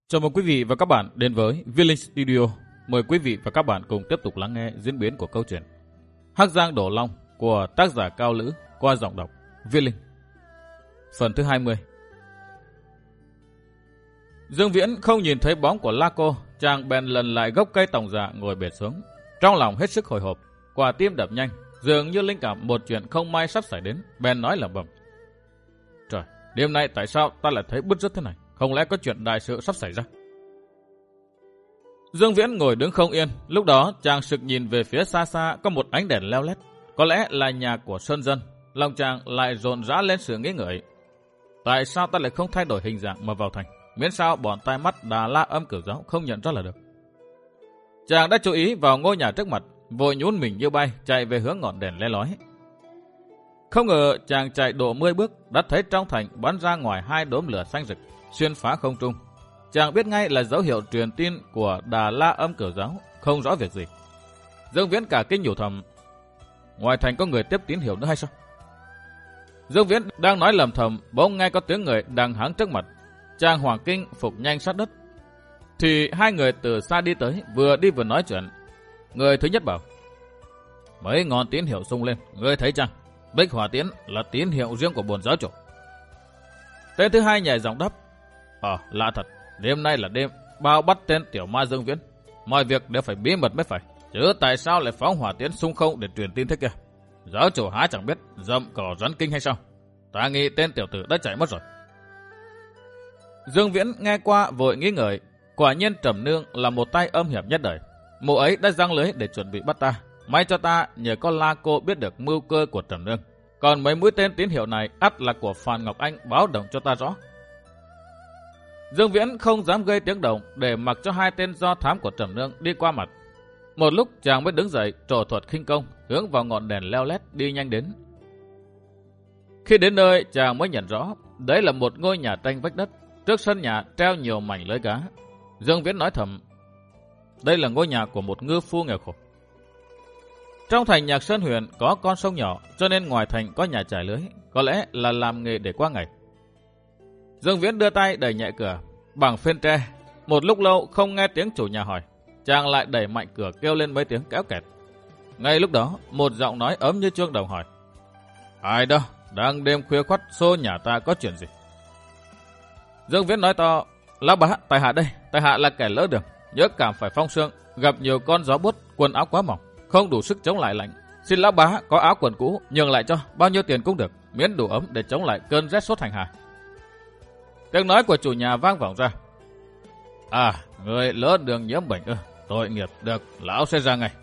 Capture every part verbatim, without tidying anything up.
Chào mừng quý vị và các bạn đến với Viết Linh Studio. Mời quý vị và các bạn cùng tiếp tục lắng nghe diễn biến của câu chuyện Hắc Giang Đổ Long của tác giả Cao Lữ qua giọng đọc Viết Linh. Phần thứ hai mươi. Dương Viễn không nhìn thấy bóng của La Cô, chàng bèn lần lại gốc cây tòng dạ ngồi bệt xuống. Trong lòng hết sức hồi hộp, quả tim đập nhanh, dường như linh cảm một chuyện không may sắp xảy đến, bèn nói lẩm bẩm: Trời, đêm nay tại sao ta lại thấy bứt rứt thế này? Không lẽ có chuyện đại sự sắp xảy ra? Dương Viễn ngồi đứng không yên. Lúc đó chàng sực nhìn về phía xa xa có một ánh đèn leo lét. Có lẽ là nhà của Sơn Dân. Lòng chàng lại rộn rã lên sự nghĩ ngợi. Tại sao ta lại không thay đổi hình dạng mà vào thành? Miễn sao bọn tai mắt Đà La Âm Cửu Giáo không nhận ra là được. Chàng đã chú ý vào ngôi nhà trước mặt, vội nhún mình như bay chạy về hướng ngọn đèn le lói. Không ngờ chàng chạy độ mười bước đã thấy trong thành bắn ra ngoài hai đốm lửa xanh rực xuyên phá không trung. Chàng biết ngay là dấu hiệu truyền tin của Đà La Âm Cửu Giáo, không rõ việc gì. Dương Viễn cả kinh nhủ thầm: ngoài thành có người tiếp tín hiệu nữa hay sao? Dương Viễn đang nói lầm thầm, bỗng nghe có tiếng người đang hắng trước mặt. Chàng hoảng kinh phục nhanh sát đất. Thì hai người từ xa đi tới, vừa đi vừa nói chuyện. Người thứ nhất bảo: mấy ngọn tín hiệu xung lên, ngươi thấy chăng? Bích hỏa tiến là tín hiệu riêng của bổn giáo chủ. Tên thứ hai nhẹ giọng đáp: Ờ, lạ thật, đêm nay là đêm bao bắt tên tiểu ma Dương Viễn. Mọi việc đều phải bí mật mới phải, chứ tại sao lại phóng hỏa tiến xung không để truyền tin thế kia? Giáo chủ há chẳng biết dậm cỏ rắn kinh hay sao? Ta nghĩ tên tiểu tử đã chạy mất rồi. Dương Viễn nghe qua vội nghĩ ngợi, quả nhiên Trầm Nương là một tay âm hiểm nhất đời. Mụ ấy đã giăng lưới để chuẩn bị bắt ta. May cho ta nhờ con La Cô biết được mưu cơ của Trầm Nương. Còn mấy mũi tên tín hiệu này ắt là của Phan Ngọc Anh báo động cho ta rõ. Dương Viễn không dám gây tiếng động để mặc cho hai tên do thám của Trầm Nương đi qua mặt. Một lúc chàng mới đứng dậy trổ thuật khinh công hướng vào ngọn đèn leo lét đi nhanh đến. Khi đến nơi chàng mới nhận rõ đấy là một ngôi nhà tranh vách đất. Trước sân nhà treo nhiều mảnh lưới cá. Dương Viễn nói thầm: đây là ngôi nhà của một ngư phu nghèo khổ. Trong thành Nhạc Sơn huyện có con sông nhỏ, cho nên ngoài thành có nhà trải lưới, có lẽ là làm nghề để qua ngày. Dương Viễn đưa tay đẩy nhẹ cửa bằng phên tre. Một lúc lâu không nghe tiếng chủ nhà hỏi, chàng lại đẩy mạnh cửa kêu lên mấy tiếng kéo kẹt. Ngay lúc đó một giọng nói ấm như chuông đồng hỏi: ai đó, đang đêm khuya khoắt xô nhà ta có chuyện gì? Dương Viễn nói to: lão bá, tại hạ đây, tại hạ là kẻ lỡ đường, nhớ cảm phải phong sương, gặp nhiều con gió buốt, quần áo quá mỏng, không đủ sức chống lại lạnh. Xin lão bá có áo quần cũ nhường lại cho, bao nhiêu tiền cũng được, miễn đủ ấm để chống lại cơn rét sốt hành hạ. Tiếng nói của chủ nhà vang vọng ra: à, người lỡ đường nhiễm bệnh ư? Tội nghiệp, được, lão sẽ ra ngay.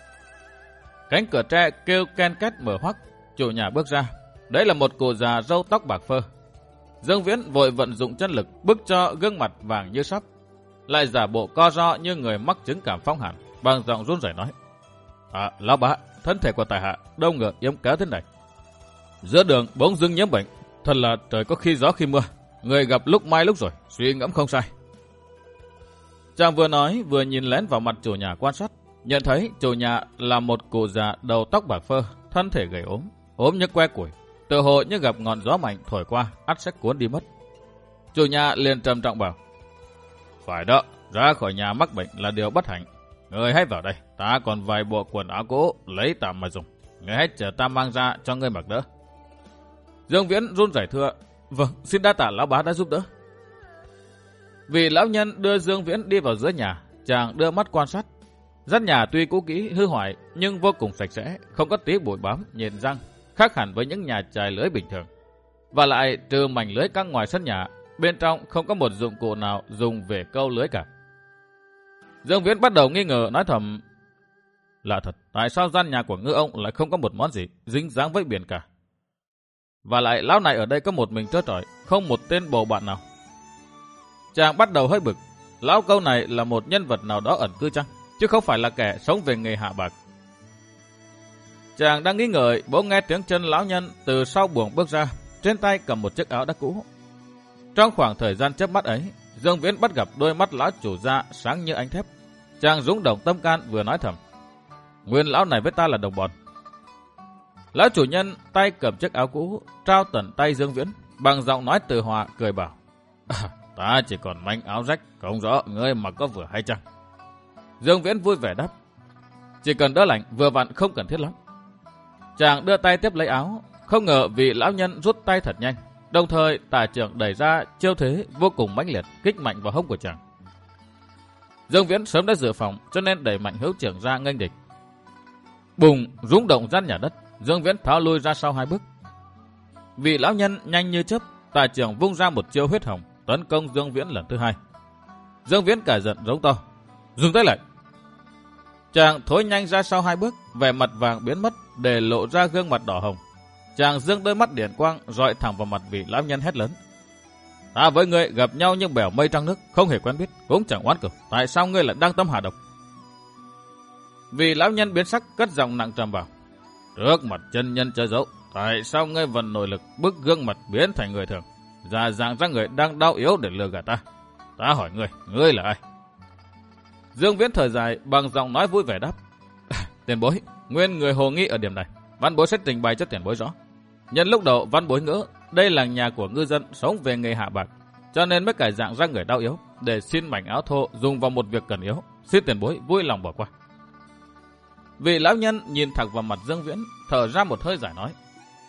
Cánh cửa tre kêu ken két mở hoắc. Chủ nhà bước ra. Đấy là một cụ già râu tóc bạc phơ. Dương Viễn vội vận dụng chân lực bức cho gương mặt vàng như sắp, lại giả bộ co ro như người mắc chứng cảm phong hàn, bằng giọng run rẩy nói: à, lão bá, thân thể của tại hạ đâu ngờ yếu kéo thế này. Giữa đường bỗng dưng nhiễm bệnh, thật là trời có khi gió khi mưa, người gặp lúc mai lúc rồi, suy ngẫm không sai. Chàng vừa nói vừa nhìn lén vào mặt chủ nhà quan sát, nhận thấy chủ nhà là một cụ già đầu tóc bạc phơ, thân thể gầy ốm, ốm như que củi, tự hồ như gặp ngọn gió mạnh thổi qua, ắt sẽ cuốn đi mất. Chủ nhà liền trầm trọng bảo: phải đó, ra khỏi nhà mắc bệnh là điều bất hạnh. Người hãy vào đây, ta còn vài bộ quần áo cũ lấy tạm mà dùng. Người hãy chờ ta mang ra cho ngươi mặc đỡ. Dương Viễn run rẩy thưa: vâng, xin đa tạ lão bá đã giúp đỡ. Vì lão nhân đưa Dương Viễn đi vào giữa nhà, chàng đưa mắt quan sát. Gian nhà tuy cũ kỹ hư hoại nhưng vô cùng sạch sẽ, không có tí bụi bám nhện răng, khác hẳn với những nhà chài lưới bình thường. Và lại trừ mảnh lưới căng ngoài sân nhà, bên trong không có một dụng cụ nào dùng về câu lưới cả. Dương Viễn bắt đầu nghi ngờ, nói thầm: lạ thật, tại sao gian nhà của ngư ông lại không có một món gì dính dáng với biển cả? Và lại lão này ở đây có một mình trơ trọi, không một tên bầu bạn nào. Chàng bắt đầu hơi bực, lão câu này là một nhân vật nào đó ẩn cư chăng, chứ không phải là kẻ sống về nghề hạ bạc. Chàng đang nghĩ ngợi, bỗng nghe tiếng chân lão nhân từ sau buồng bước ra, trên tay cầm một chiếc áo đã cũ. Trong khoảng thời gian chớp mắt ấy, Dương Viễn bắt gặp đôi mắt lão chủ gia sáng như ánh thép. Chàng rung động tâm can, vừa nói thầm: nguyên lão này với ta là đồng bọn. Lão chủ nhân tay cầm chiếc áo cũ trao tận tay Dương Viễn, bằng giọng nói từ hòa cười bảo: à, Ta chỉ còn manh áo rách, không rõ ngươi mặc có vừa hay chăng? Dương Viễn vui vẻ đáp. Chỉ cần đỡ lạnh, vừa vặn không cần thiết lắm. Chàng đưa tay tiếp lấy áo, không ngờ vị lão nhân rút tay thật nhanh. Đồng thời tả trưởng đẩy ra chiêu thế vô cùng mãnh liệt, kích mạnh vào hông của chàng. Dương Viễn sớm đã dự phòng, cho nên đẩy mạnh hữu trưởng ra nghênh địch. Bùng, rung động gian nhà đất, Dương Viễn tháo lui ra sau hai bước. Vị lão nhân nhanh như chớp, tả trưởng vung ra một chiêu huyết hồng, tấn công Dương Viễn lần thứ hai. Dương Viễn cả giận rống to, dừng tay lại. Chàng thối nhanh ra sau hai bước, vẻ mặt vàng biến mất, để lộ ra gương mặt đỏ hồng. Chàng dương đôi mắt điện quang rọi thẳng vào mặt vị lão nhân hét lớn. Ta với ngươi gặp nhau như bèo mây trăng nước, không hề quen biết, cũng chẳng oán cửu. Tại sao ngươi lại đang tâm hạ độc? Vị lão nhân biến sắc, cất giọng nặng trầm vào. Trước mặt chân nhân chơi dấu, tại sao ngươi vận nội lực bức gương mặt biến thành người thường, giả dạng ra người đang đau yếu để lừa gạt ta? Ta hỏi ngươi, ngươi là ai? Dương Viễn thở dài bằng giọng nói vui vẻ đáp. Tiền bối, nguyên người hồ nghi ở điểm này, văn bối sẽ trình bày cho tiền bối rõ. Nhân lúc đầu văn bối ngỡ đây là nhà của ngư dân sống về nghề hạ bạc, cho nên mới cải dạng ra người đau yếu để xin mảnh áo thô dùng vào một việc cần yếu. Xin tiền bối vui lòng bỏ qua. Vị lão nhân nhìn thẳng vào mặt Dương Viễn, thở ra một hơi giải nói.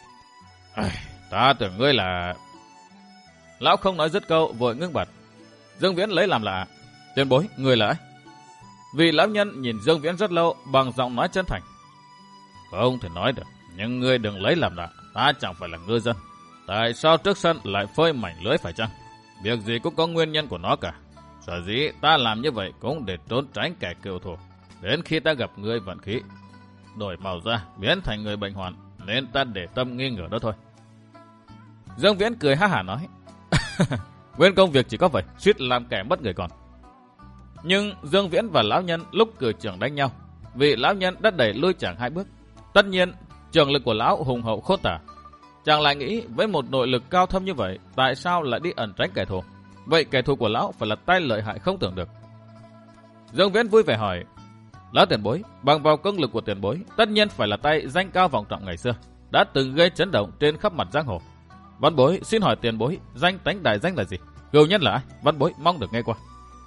Ta tưởng ngươi là... Lão không nói dứt câu, vội ngưng bặt. Dương Viễn lấy làm lạ. Tiền bối, người là ai? Vị lão nhân nhìn Dương Viễn rất lâu bằng giọng nói chân thành. Không thể nói được, nhưng ngươi đừng lấy làm lạ. Ta chẳng phải là ngư dân. Tại sao trước sân lại phơi mảnh lưới phải chăng? Việc gì cũng có nguyên nhân của nó cả. Sở dĩ ta làm như vậy cũng để trốn tránh kẻ cựu thù. Đến khi ta gặp ngươi vận khí, đổi màu da biến thành người bệnh hoạn, nên ta để tâm nghi ngờ đó thôi. Dương Viễn cười ha hả nói. Nguyên công việc chỉ có vậy, suýt làm kẻ mất người còn. Nhưng Dương Viễn và lão nhân lúc cử trưởng đánh nhau, vị lão nhân đã đẩy lui chàng hai bước. Tất nhiên trường lực của lão hùng hậu khôn tả. Chàng lại nghĩ với một nội lực cao thâm như vậy, tại sao lại đi ẩn tránh kẻ thù? Vậy kẻ thù của lão phải là tay lợi hại không tưởng được. Dương Viễn vui vẻ hỏi. Lão tiền bối, bằng vào công lực của tiền bối, tất nhiên phải là tay danh cao vọng trọng ngày xưa, đã từng gây chấn động trên khắp mặt giang hồ. Văn bối xin hỏi tiền bối, danh tánh đại danh là gì? Cừu nhân là ai? Văn bối mong được nghe qua.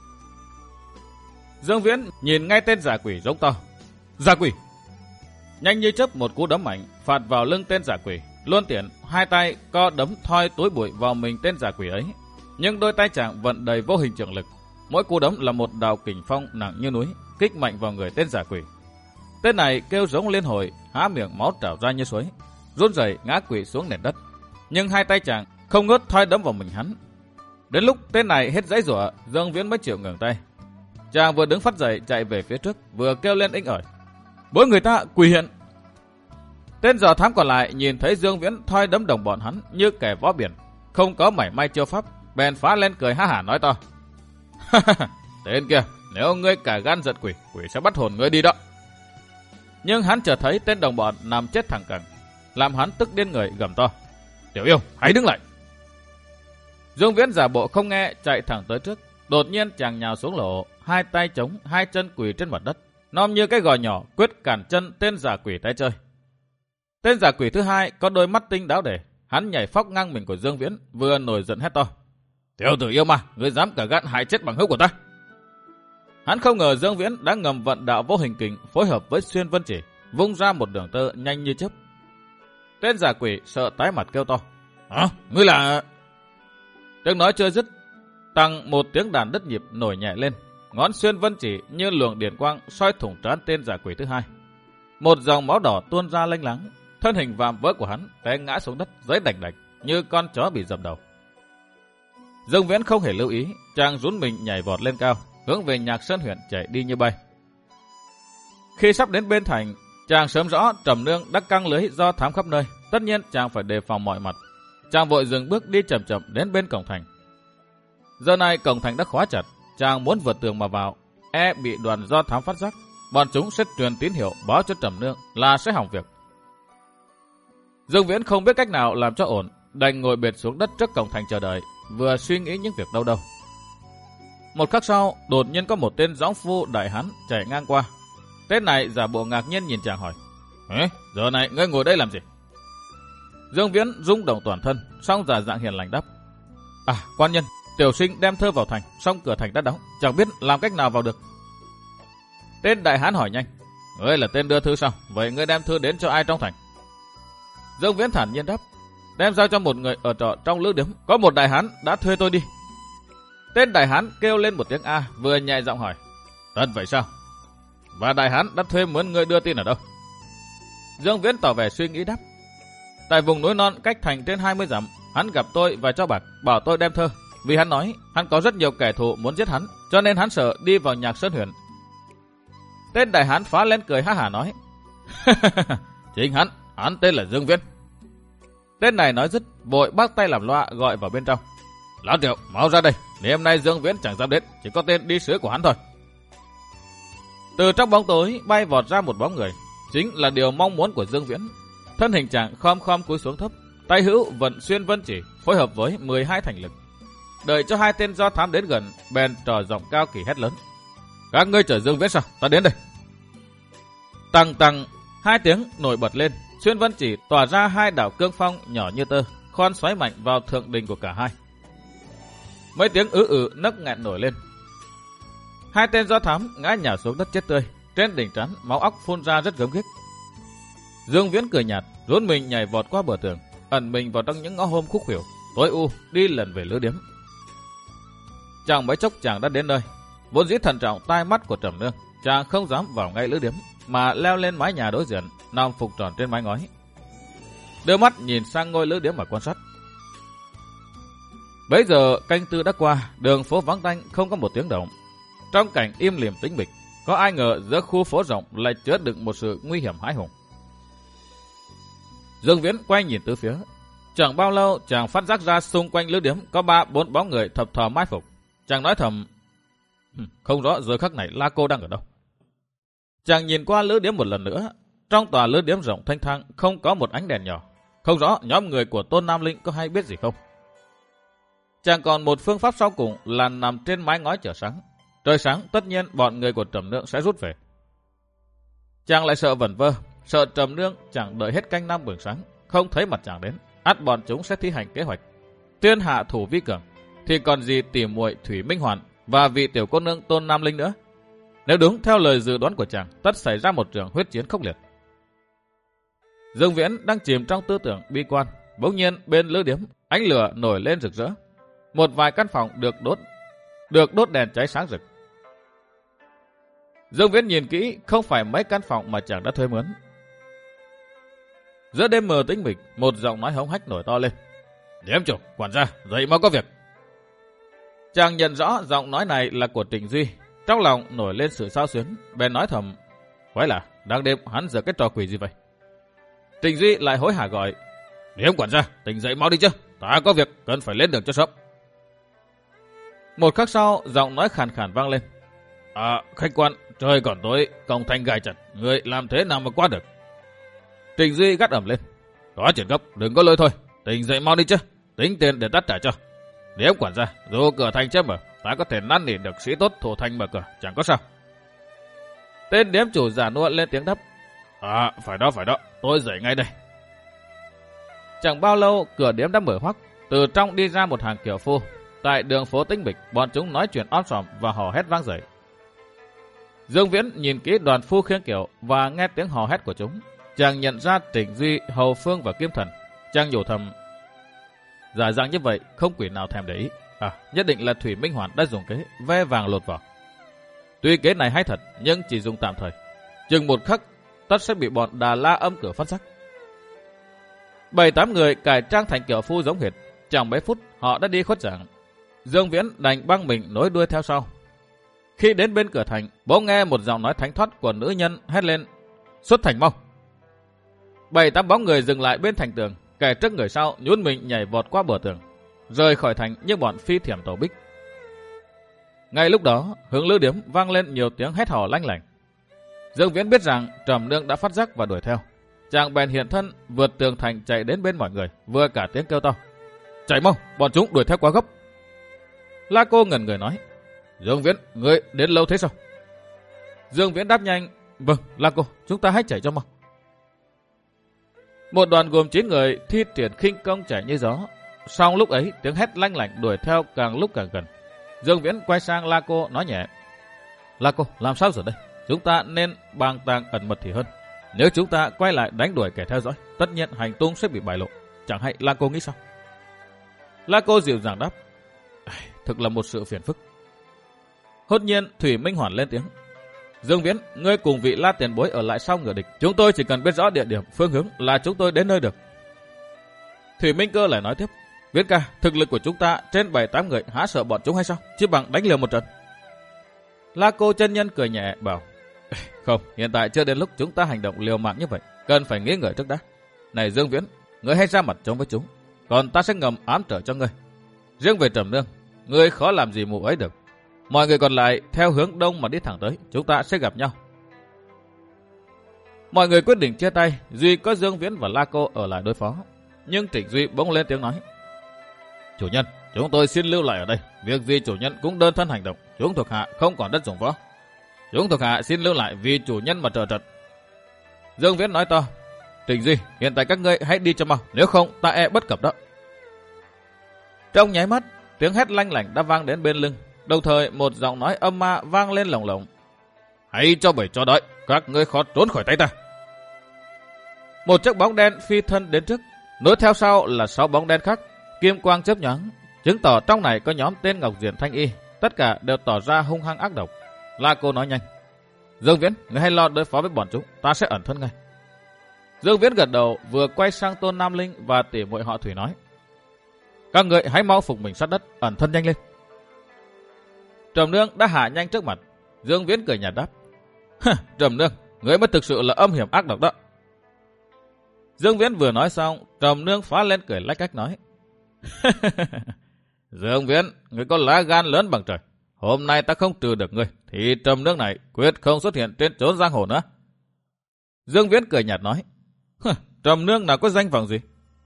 Dương Viễn nhìn ngay tên giả quỷ giống to. Giả quỷ! Nhanh như chớp một cú đấm mạnh phạt vào lưng tên giả quỷ, luôn tiện hai tay co đấm thoi túi bụi vào mình tên giả quỷ ấy. Nhưng đôi tay chàng vận đầy vô hình trường lực, mỗi cú đấm là một đạo kình phong nặng như núi, kích mạnh vào người tên giả quỷ. Tên này kêu giống liên hồi, há miệng máu trào ra như suối, run rẩy ngã quỵ xuống nền đất. Nhưng hai tay chàng không ngớt thoi đấm vào mình hắn. Đến lúc tên này hết giãy giụa, Dương Viễn mới chịu ngừng tay. Chàng vừa đứng phắt dậy chạy về phía trước, vừa kêu lên inh ỏi. Bối người ta quỳ hiện! Tên dò thám còn lại nhìn thấy Dương Viễn thoi đấm đồng bọn hắn như kẻ võ biển, không có mảy may chiêu pháp, bèn phá lên cười ha hả nói to. Tên kia, nếu ngươi cả gan giật quỷ, quỷ sẽ bắt hồn ngươi đi đó. Nhưng hắn chợt thấy tên đồng bọn nằm chết thẳng cẳng, làm hắn tức điên người gầm to. Tiểu yêu, hãy đứng lại! Dương Viễn giả bộ không nghe, chạy thẳng tới trước. Đột nhiên chàng nhào xuống lỗ, hai tay chống, hai chân quỳ trên mặt đất, nom như cái gò nhỏ quyết cản chân tên giả quỷ tay chơi. Tên giả quỷ thứ hai có đôi mắt tinh đáo để, hắn nhảy phóc ngang mình của Dương Viễn, vừa nổi giận hét to. Tiểu tử yêu ma, ngươi dám cả gan hại chết bằng hữu của ta! Hắn không ngờ Dương Viễn đã ngầm vận đạo vô hình kình phối hợp với xuyên vân chỉ, vung ra một đường tơ nhanh như chớp. Tên giả quỷ sợ tái mặt kêu to. Hả? Ngươi là... Tiếng nói chưa dứt, tăng một tiếng đàn đứt nhịp nổi nhẹ lên, ngón xuyên vân chỉ như luồng điện quang soi thủng trán tên giả quỷ thứ hai. Một dòng máu đỏ tuôn ra lênh láng, thân hình vạm vỡ của hắn té ngã xuống đất giấy đành đạch như con chó bị dập đầu. Dương Viễn không hề lưu ý, chàng rún mình nhảy vọt lên cao, hướng về Nhạc Sơn huyện chạy đi như bay. Khi sắp đến bên thành, chàng sớm rõ Trầm Nương đã căng lưới do thám khắp nơi, tất nhiên chàng phải đề phòng mọi mặt. Chàng vội dừng bước đi chậm chậm đến bên cổng thành. Giờ này cổng thành đã khóa chặt, chàng muốn vượt tường mà vào, e bị đoàn do thám phát giác, bọn chúng sẽ truyền tín hiệu báo cho Trầm Nương là sẽ hỏng việc. Dương Viễn không biết cách nào làm cho ổn, đành ngồi bệt xuống đất trước cổng thành chờ đợi, vừa suy nghĩ những việc đâu đâu. Một khắc sau, đột nhiên có một tên dõng phu đại hán chạy ngang qua. Tên này giả bộ ngạc nhiên nhìn chàng hỏi. Ê, giờ này ngươi ngồi đây làm gì? Dương Viễn rung động toàn thân, song giả dạng hiền lành đáp. À, quan nhân, Tiểu sinh đem thơ vào thành, song cửa thành đã đóng, chẳng biết làm cách nào vào được. Tên đại hán hỏi nhanh, ngươi là tên đưa thư sao? Vậy ngươi đem thư đến cho ai trong thành? Dương Viễn thản nhiên đáp, đem giao cho một người ở trọ trong lữ điếm, có một đại hán đã thuê tôi đi. Tên đại hán kêu lên một tiếng a, vừa nhẹ giọng hỏi, thật vậy sao? Và đại hán đã thuê mướn ngươi đưa tin ở đâu? Dương Viễn tỏ vẻ suy nghĩ đáp, tại vùng núi non cách thành trên hai mươi dặm, hắn gặp tôi và cho bạc, bảo tôi đem thơ. Vì hắn nói hắn có rất nhiều kẻ thù muốn giết hắn, cho nên hắn sợ đi vào Nhạc Sơn huyện. Tên đại hán phá lên cười ha hả nói, chính hắn, hắn tên là Dương Viễn. Tên này nói dứt, vội bắt tay làm loa gọi vào bên trong. Lão Triệu, mau ra đây, nếu hôm nay Dương Viễn chẳng dám đến, chỉ có tên đi sứ của hắn thôi. Từ trong bóng tối bay vọt ra một bóng người, chính là điều mong muốn của Dương Viễn. Thân hình chàng khom khom cúi xuống thấp, tay hữu vận xuyên vân chỉ, phối hợp với mười hai thành lực. Đợi cho hai tên do thám đến gần, bèn trò giọng cao kỳ hét lớn, các ngươi chở Dương Viễn sao? Ta đến đây. Tăng tăng, hai tiếng nổi bật lên, xuyên vân chỉ tỏa ra hai đạo cương phong nhỏ như tơ, khoan xoáy mạnh vào thượng đình của cả hai. Mấy tiếng ứ ử nấc nghẹn nổi lên. Hai tên do thám ngã nhào xuống đất chết tươi, trên đỉnh trán máu óc phun ra rất gớm ghiếc. Dương Viễn cười nhạt, rốn mình nhảy vọt qua bờ tường, ẩn mình vào trong những ngõ hôm khúc khuỷu, tối u đi lần về lữ điếm. Chẳng mấy chốc chàng đã đến nơi. Vốn dĩ thận trọng tai mắt của Trầm Nương, chàng không dám vào ngay lữ điếm, mà leo lên mái nhà đối diện, nằm phục tròn trên mái ngói, đưa mắt nhìn sang ngôi lữ điếm mà quan sát. Bấy giờ canh tư đã qua, đường phố vắng tanh không có một tiếng động. Trong cảnh im lìm tĩnh mịch, có ai ngờ giữa khu phố rộng lại chứa đựng một sự nguy hiểm hãi hùng. Dương Viễn quay nhìn từ phía, chẳng bao lâu chàng phát giác ra xung quanh lữ điếm có ba bốn bóng người thập thò mai phục. Chàng nói thầm, không rõ giờ khắc này La Cô đang ở đâu. Chàng nhìn qua lữ điếm một lần nữa, trong tòa lữ điếm rộng thanh thang không có một ánh đèn nhỏ, không rõ nhóm người của Tôn Nam Linh có hay biết gì không. Chàng còn một phương pháp sau cùng là nằm trên mái ngói chờ sáng. Trời sáng tất nhiên bọn người của Trầm Nương sẽ rút về. Chàng lại sợ vẩn vơ, sợ Trầm Nương chẳng đợi hết canh năm bừng sáng, không thấy mặt chàng đến, ắt bọn chúng sẽ thi hành kế hoạch tuyên hạ thủ vi cường, thì còn gì tỉ muội Thủy Minh Hoàn và vị tiểu cô nương Tôn Nam Linh nữa. Nếu đúng theo lời dự đoán của chàng, tất xảy ra một trường huyết chiến khốc liệt. Dương Viễn đang chìm trong tư tưởng bi quan, bỗng nhiên bên lữ điếm ánh lửa nổi lên rực rỡ. Một vài căn phòng được đốt, được đốt đèn cháy sáng rực. Dương Viễn nhìn kỹ, không phải mấy căn phòng mà chàng đã thuê mướn. Giữa đêm mờ tĩnh mịch, một giọng nói hống hách nổi to lên. Điếm chủ, quản gia, dậy mau có việc. Chàng nhận rõ giọng nói này là của Trịnh Duy, trong lòng nổi lên sự xao xuyến, bèn nói thầm, quái là đang đêm hắn giờ cái trò quỷ gì vậy? Trịnh Duy lại hối hả gọi, điếm quản gia, tỉnh dậy mau đi chứ, ta có việc cần phải lên đường cho sớm. Một khắc sau, giọng nói khàn khàn vang lên. À, khách quan, trời còn tối, cổng thành gài chặt, người làm thế nào mà qua được? Trịnh Duy gắt ẩm lên. Có chuyện gấp, đừng có lôi thôi, tỉnh dậy mau đi chứ, tính tiền để tắt trả cho. Điếm quản gia, dù cửa thành chưa mở, ta có thể năn nỉ được sĩ tốt thủ thành mở cửa, chẳng có sao. Tên điếm chủ giả nua lên tiếng đáp. À, phải đó, phải đó, tôi dậy ngay đây. Chẳng bao lâu, cửa điếm đã mở hoắc, từ trong đi ra một hàng kiều phu. Tại đường phố tĩnh mịch, bọn chúng nói chuyện om sòm và hò hét vang dậy. Dương Viễn nhìn kỹ đoàn phu khiêng kiệu và nghe tiếng hò hét của chúng, chàng nhận ra Trịnh Duy, Hầu Phương và Kim Thần. Chàng nhủ thầm, giả dạng như vậy không quỷ nào thèm để ý. À, nhất định là Thủy Minh Hoàn đã dùng kế ve vàng lột vỏ. Tuy kế này hay thật, nhưng chỉ dùng tạm thời. Chừng một khắc, tất sẽ bị bọn Đà La âm cửa phát giác. Bảy tám người cải trang thành kiệu phu giống hệt, chẳng mấy phút họ đã đi khuất dạng. Dương Viễn đành băng mình nối đuôi theo sau. Khi đến bên cửa thành, bỗng nghe một giọng nói thánh thoát của nữ nhân hét lên, xuất thành mau. Bảy tám bóng người dừng lại bên thành tường, kẻ trước người sau nhún mình nhảy vọt qua bờ tường, rời khỏi thành như bọn phi thiểm tàu bích. Ngay lúc đó, hướng lữ điếm vang lên nhiều tiếng hét hò lanh lảnh. Dương Viễn biết rằng Trầm Nương đã phát giác và đuổi theo. Chàng bèn hiện thân vượt tường thành chạy đến bên mọi người, vừa cả tiếng kêu to, chạy mau, bọn chúng đuổi theo quá gấp. La Cô ngẩn người nói, Dương Viễn, ngươi đến lâu thế sao? Dương Viễn đáp nhanh, vâng, La Cô, chúng ta hãy chạy cho mau. Một đoàn gồm chín người thi triển khinh công chạy như gió. Song lúc ấy tiếng hét lanh lảnh đuổi theo càng lúc càng gần. Dương Viễn quay sang Laco nói nhẹ: Laco, làm sao rồi đây? Chúng ta nên bàng tàng ẩn mật thì hơn. Nếu chúng ta quay lại đánh đuổi kẻ theo dõi, tất nhiên hành tung sẽ bị bại lộ. Chẳng hay Laco nghĩ sao? Laco dịu dàng đáp: Thực là một sự phiền phức. Hốt nhiên Thủy Minh Hoàn lên tiếng: Dương Viễn, ngươi cùng vị La tiền bối ở lại sau ngựa địch. Chúng tôi chỉ cần biết rõ địa điểm, phương hướng là chúng tôi đến nơi được. Thủy Minh Cơ lại nói tiếp: Viễn ca, thực lực của chúng ta trên bảy tám người, há sợ bọn chúng hay sao? Chứ bằng đánh liều một trận. Laco chân nhân cười nhẹ bảo: Không, hiện tại chưa đến lúc chúng ta hành động liều mạng như vậy, cần phải nghĩ ngợi trước đã. Này Dương Viễn, ngươi hãy ra mặt chống với chúng, còn ta sẽ ngầm ám trở cho ngươi. Riêng về Trầm Nương, ngươi khó làm gì mụ ấy được. Mọi người còn lại theo hướng đông mà đi thẳng tới, chúng ta sẽ gặp nhau. Mọi người quyết định chia tay, duy có Dương Viễn và Laco ở lại đối phó. Nhưng Trịnh Duy bỗng lên tiếng nói: Chủ nhân, chúng tôi xin lưu lại ở đây. Việc gì chủ nhân cũng đơn thân hành động. Chúng thuộc hạ không còn đất dụng võ. Chúng thuộc hạ xin lưu lại vì chủ nhân mà trợ trận. Dương Viễn nói to: Trịnh Duy, hiện tại các ngươi hãy đi cho mau, nếu không ta e bất cập đó. Trong nháy mắt, tiếng hét lanh lảnh đã vang đến bên lưng. Đồng thời một giọng nói âm ma vang lên lồng lộng: Hãy cho bầy cho đói, các ngươi khó trốn khỏi tay ta. Một chiếc bóng đen phi thân đến trước, nối theo sau là sáu bóng đen khác. Kim quang chớp nhoáng, chứng tỏ trong này có nhóm tên Ngọc Diện Thanh Y, tất cả đều tỏ ra hung hăng ác độc. Laco nói nhanh: Dương Viễn, ngươi hãy lo đối phó với bọn chúng, ta sẽ ẩn thân ngay. Dương Viễn gật đầu, vừa quay sang Tôn Nam Linh và tỷ muội họ Thủy nói: Các ngươi hãy mau phục mình sát đất, ẩn thân nhanh lên. Trầm Nương đã hạ nhanh trước mặt. Dương Viễn cười nhạt đáp: Trầm Nương, ngươi mới thực sự là âm hiểm ác độc đó. Dương Viễn vừa nói xong, Trầm Nương phá lên cười lách cách nói: Dương Viễn, ngươi có lá gan lớn bằng trời. Hôm nay ta không trừ được ngươi, thì Trầm Nương này quyết không xuất hiện trên chốn giang hồ nữa. Dương Viễn cười nhạt nói: Trầm Nương nào có danh vọng gì?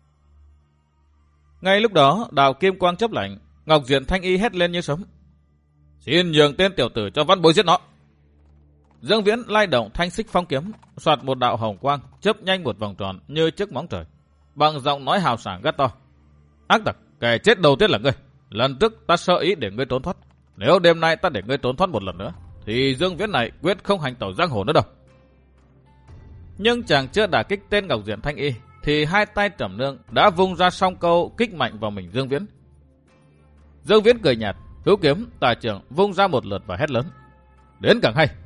Ngay lúc đó, đào kim quang chớp lạnh, Ngọc Diện Thanh Y hét lên như sấm: Xin nhường tên tiểu tử cho văn bối giết nó. Dương Viễn lai động thanh xích phong kiếm, soạt một đạo hồng quang chớp nhanh một vòng tròn như chiếc móng trời, bằng giọng nói hào sảng gắt to: Ác tặc, kẻ chết đầu tiên là ngươi. Lần trước ta sơ ý để ngươi trốn thoát, nếu đêm nay ta để ngươi trốn thoát một lần nữa, thì Dương Viễn này quyết không hành tẩu giang hồ nữa đâu. Nhưng chàng chưa đả kích tên Ngọc Diện Thanh Y, thì hai tay Trầm Nương đã vung ra song câu kích mạnh vào mình Dương Viễn. Dương Viễn cười nhạt, hữu kiếm tà trưởng vung ra một lượt và hét lớn: Đến càng hay.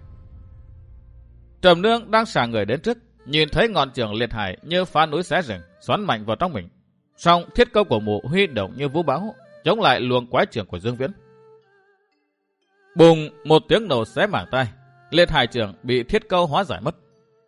Trầm Nương đang xả người đến trước, nhìn thấy ngọn trường liệt hải như phá núi xé rừng xoắn mạnh vào trong mình. Song thiết câu của mụ huy động như vũ bão, chống lại luồng quái trưởng của Dương Viễn. Bùng, một tiếng nổ xé mảng tai, liệt hải trưởng bị thiết câu hóa giải mất.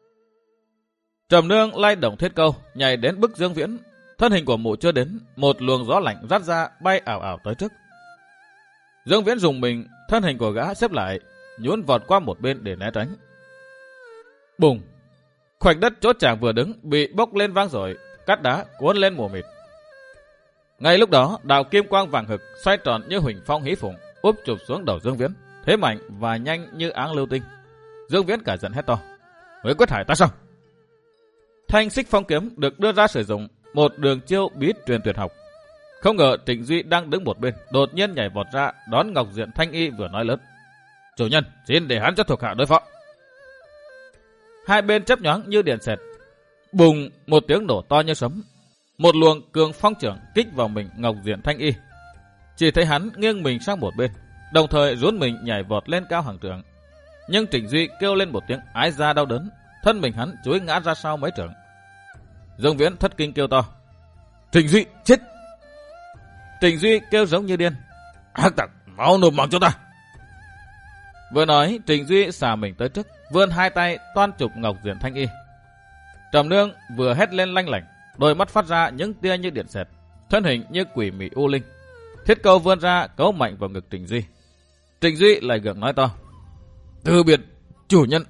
Trầm Nương lay động thiết câu, nhảy đến bức Dương Viễn. Thân hình của mụ chưa đến, một luồng gió lạnh rát ra bay ảo ảo tới trước. Dương Viễn dùng mình, thân hình của gã xếp lại, nhún vọt qua một bên để né tránh. Bùng, khoảnh đất chỗ chàng vừa đứng bị bốc lên vang dội, cát đá cuốn lên mù mịt. Ngay lúc đó, đạo kim quang vàng hực xoay tròn như huỳnh phong hí phụng, úp chụp xuống đầu Dương Viễn, thế mạnh và nhanh như áng lưu tinh. Dương Viễn cả giận hét to: Ngươi quyết hại ta sao? Thanh xích phong kiếm được đưa ra sử dụng, một đường chiêu bí truyền tuyệt học. Không ngờ Trịnh Duy đang đứng một bên, đột nhiên nhảy vọt ra đón Ngọc Diện Thanh Y vừa nói lớn: Chủ nhân, xin để hắn cho thuộc hạ đối phó. Hai bên chớp nhoáng như điện xẹt. Bùng, một tiếng nổ to như sấm. Một luồng cường phong trưởng kích vào mình Ngọc Diện Thanh Y. Chỉ thấy hắn nghiêng mình sang một bên, đồng thời rún mình nhảy vọt lên cao hàng trượng. Nhưng Trịnh Duy kêu lên một tiếng ái da đau đớn, thân mình hắn chuối ngã ra sau mấy trượng. Dương Viễn thất kinh kêu to: Trịnh Duy, chết! Trịnh Duy kêu giống như điên: Ác tặc, mau nộp mạng cho ta! Vừa nói, Trịnh Duy xả mình tới trước, vươn hai tay toan chụp Ngọc Diện Thanh Y. Trầm Nương vừa hét lên lanh lảnh, đôi mắt phát ra những tia như điện xẹt, thân hình như quỷ mị u linh. Thiết câu vươn ra cấu mạnh vào ngực Trịnh Duy. Trịnh Duy lại gượng nói to: Từ biệt, chủ nhân!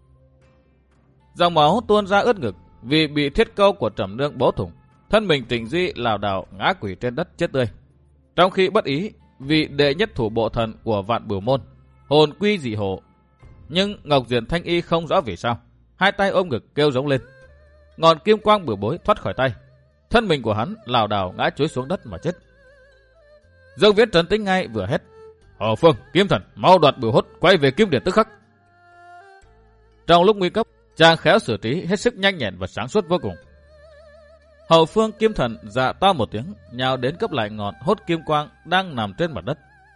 Dòng máu tuôn ra ướt ngực vì bị thiết câu của Trầm Nương bổ thủng. Thân mình Trịnh Duy lảo đảo ngã quỷ trên đất chết tươi. Trong khi bất ý, vị đệ nhất thủ bộ thần của Vạn Bửu Môn, hồn quy dị hộ. Nhưng Ngọc Diện Thanh Y không rõ vì sao, hai tay ôm ngực kêu giống lên. Ngọn kim quang bửu bối thoát khỏi tay. thân mình của hắn lảo đảo ngã chuối xuống đất mà chết. Dương Viễn trấn tĩnh ngay vừa hét: Hậu Phương, Kiếm Thần, mau đoạt bửu hốt, quay về kiếm điện tức khắc. Trong lúc nguy cấp, chàng khéo xử trí hết sức nhanh nhẹn và sáng suốt vô cùng. Hậu Phương Kiếm Thần dạ to một tiếng, nhào đến cấp lại ngọn hốt kim quang đang nằm trên mặt đất.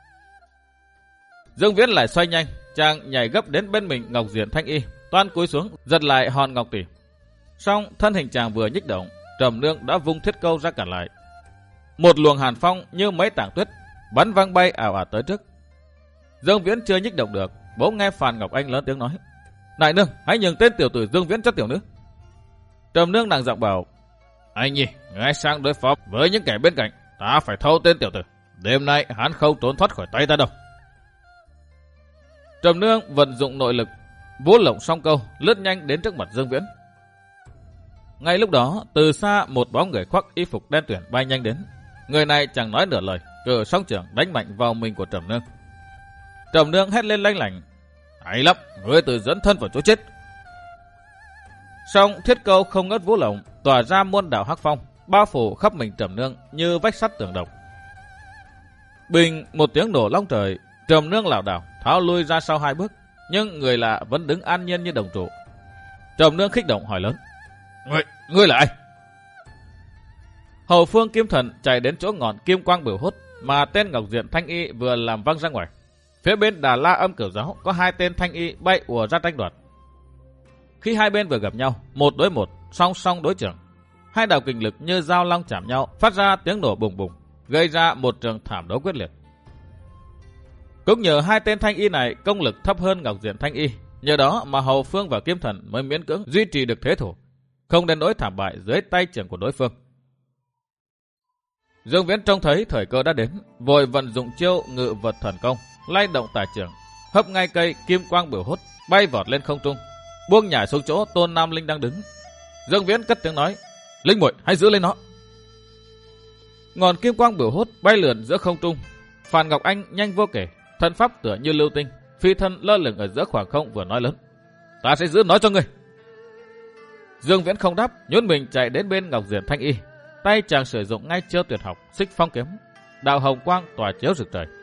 Dương Viễn lại xoay nhanh, chàng nhảy gấp đến bên mình Ngọc Diện Thanh Y, toan cúi xuống giật lại hòn ngọc tỷ. Song thân hình chàng vừa nhích động, Trầm Nương đã vung thiết câu ra cản lại. Một luồng hàn phong như mấy tảng tuyết bắn văng bay ảo ạt tới trước. Dương Viễn chưa nhích động được, bỗng nghe Phan Ngọc Anh lớn tiếng nói: Đại nương, hãy nhường tên tiểu tử Dương Viễn cho tiểu nữ. Trầm Nương nặng giọng bảo: Anh nhi, ngay sang đối phó với những kẻ bên cạnh, ta phải thâu tên tiểu tử. Đêm nay hắn không trốn thoát khỏi tay ta đâu. Trầm Nương vận dụng nội lực, vũ lộng song câu, lướt nhanh đến trước mặt Dương Viễn. Ngay lúc đó, từ xa một bóng người khoác y phục đen tuyển bay nhanh đến. Người này chẳng nói nửa lời, cử song trưởng đánh mạnh vào mình của Trầm Nương. Trầm Nương hét lên lanh lảnh: Hay lắm, ngươi tự dẫn thân vào chỗ chết. Song thiết câu không ngớt vũ lộng, tỏa ra muôn đạo hắc phong, bao phủ khắp mình Trầm Nương như vách sắt tường đồng. Bình một tiếng nổ long trời, Trầm Nương lảo đảo tháo lui ra sau hai bước, nhưng người lạ vẫn đứng an nhiên như đồng trụ. Trầm Nương kích động hỏi lớn: Ngươi, ngươi là ai? Hậu Phương Kiếm Thần chạy đến chỗ ngọn kim quang bửu hốt mà tên Ngọc Diện Thanh Y vừa làm văng ra ngoài. Phía bên Đà La Âm Cửu Giáo có hai tên Thanh Y bay ùa ra tranh đoạt. Khi hai bên vừa gặp nhau, một đối một, song song đối trưởng, hai đạo kình lực như dao long chạm nhau, phát ra tiếng nổ bùng bùng, gây ra một trường thảm đấu quyết liệt. Cũng nhờ hai tên Thanh Y này công lực thấp hơn Ngọc Diện Thanh Y, nhờ đó mà Hậu Phương và Kiếm Thần mới miễn cưỡng duy trì được thế thủ, không đến nỗi thảm bại dưới tay trưởng của đối phương. Dương Viễn trông thấy thời cơ đã đến, vội vận dụng chiêu ngự vật thần công, lay động tài trưởng, hấp ngay cây kim quang bửu hốt, bay vọt lên không trung, buông nhảy xuống chỗ Tôn Nam Linh đang đứng. Dương Viễn cất tiếng nói: Linh muội, hãy giữ lên nó. Ngọn kim quang bửu hốt bay lượn giữa không trung. Phan Ngọc Anh nhanh vô kể, thân pháp tựa như lưu tinh, phi thân lơ lửng ở giữa khoảng không, vừa nói lớn: Ta sẽ giữ nó cho ngươi. Dương Viễn không đáp, nhún mình chạy đến bên Ngọc Diện Thanh Y, tay chàng sử dụng ngay chiêu tuyệt học Xích Phong kiếm, đạo hồng quang tỏa chiếu rực trời.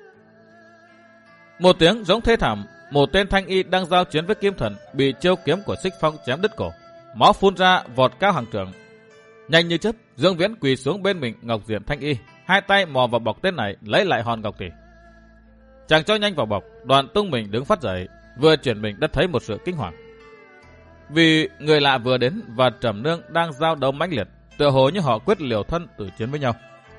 Một tiếng giống thê thảm, một tên Thanh Y đang giao chiến với Kiếm Thần bị chiêu kiếm của Xích Phong chém đứt cổ, máu phun ra vọt cao hàng trượng. Nhanh như chớp, Dương Viễn quỳ xuống bên mình Ngọc Diện Thanh Y, hai tay mò vào bọc tên này lấy lại hòn ngọc tỷ. Chàng cho nhanh vào bọc, Đoàn tung mình đứng phát dậy, vừa chuyển mình đã thấy một sự kinh hoàng. Vì người lạ vừa đến và Trầm Nương đang giao đấu mãnh liệt, tựa hồ như họ quyết liều thân tử chiến với nhau.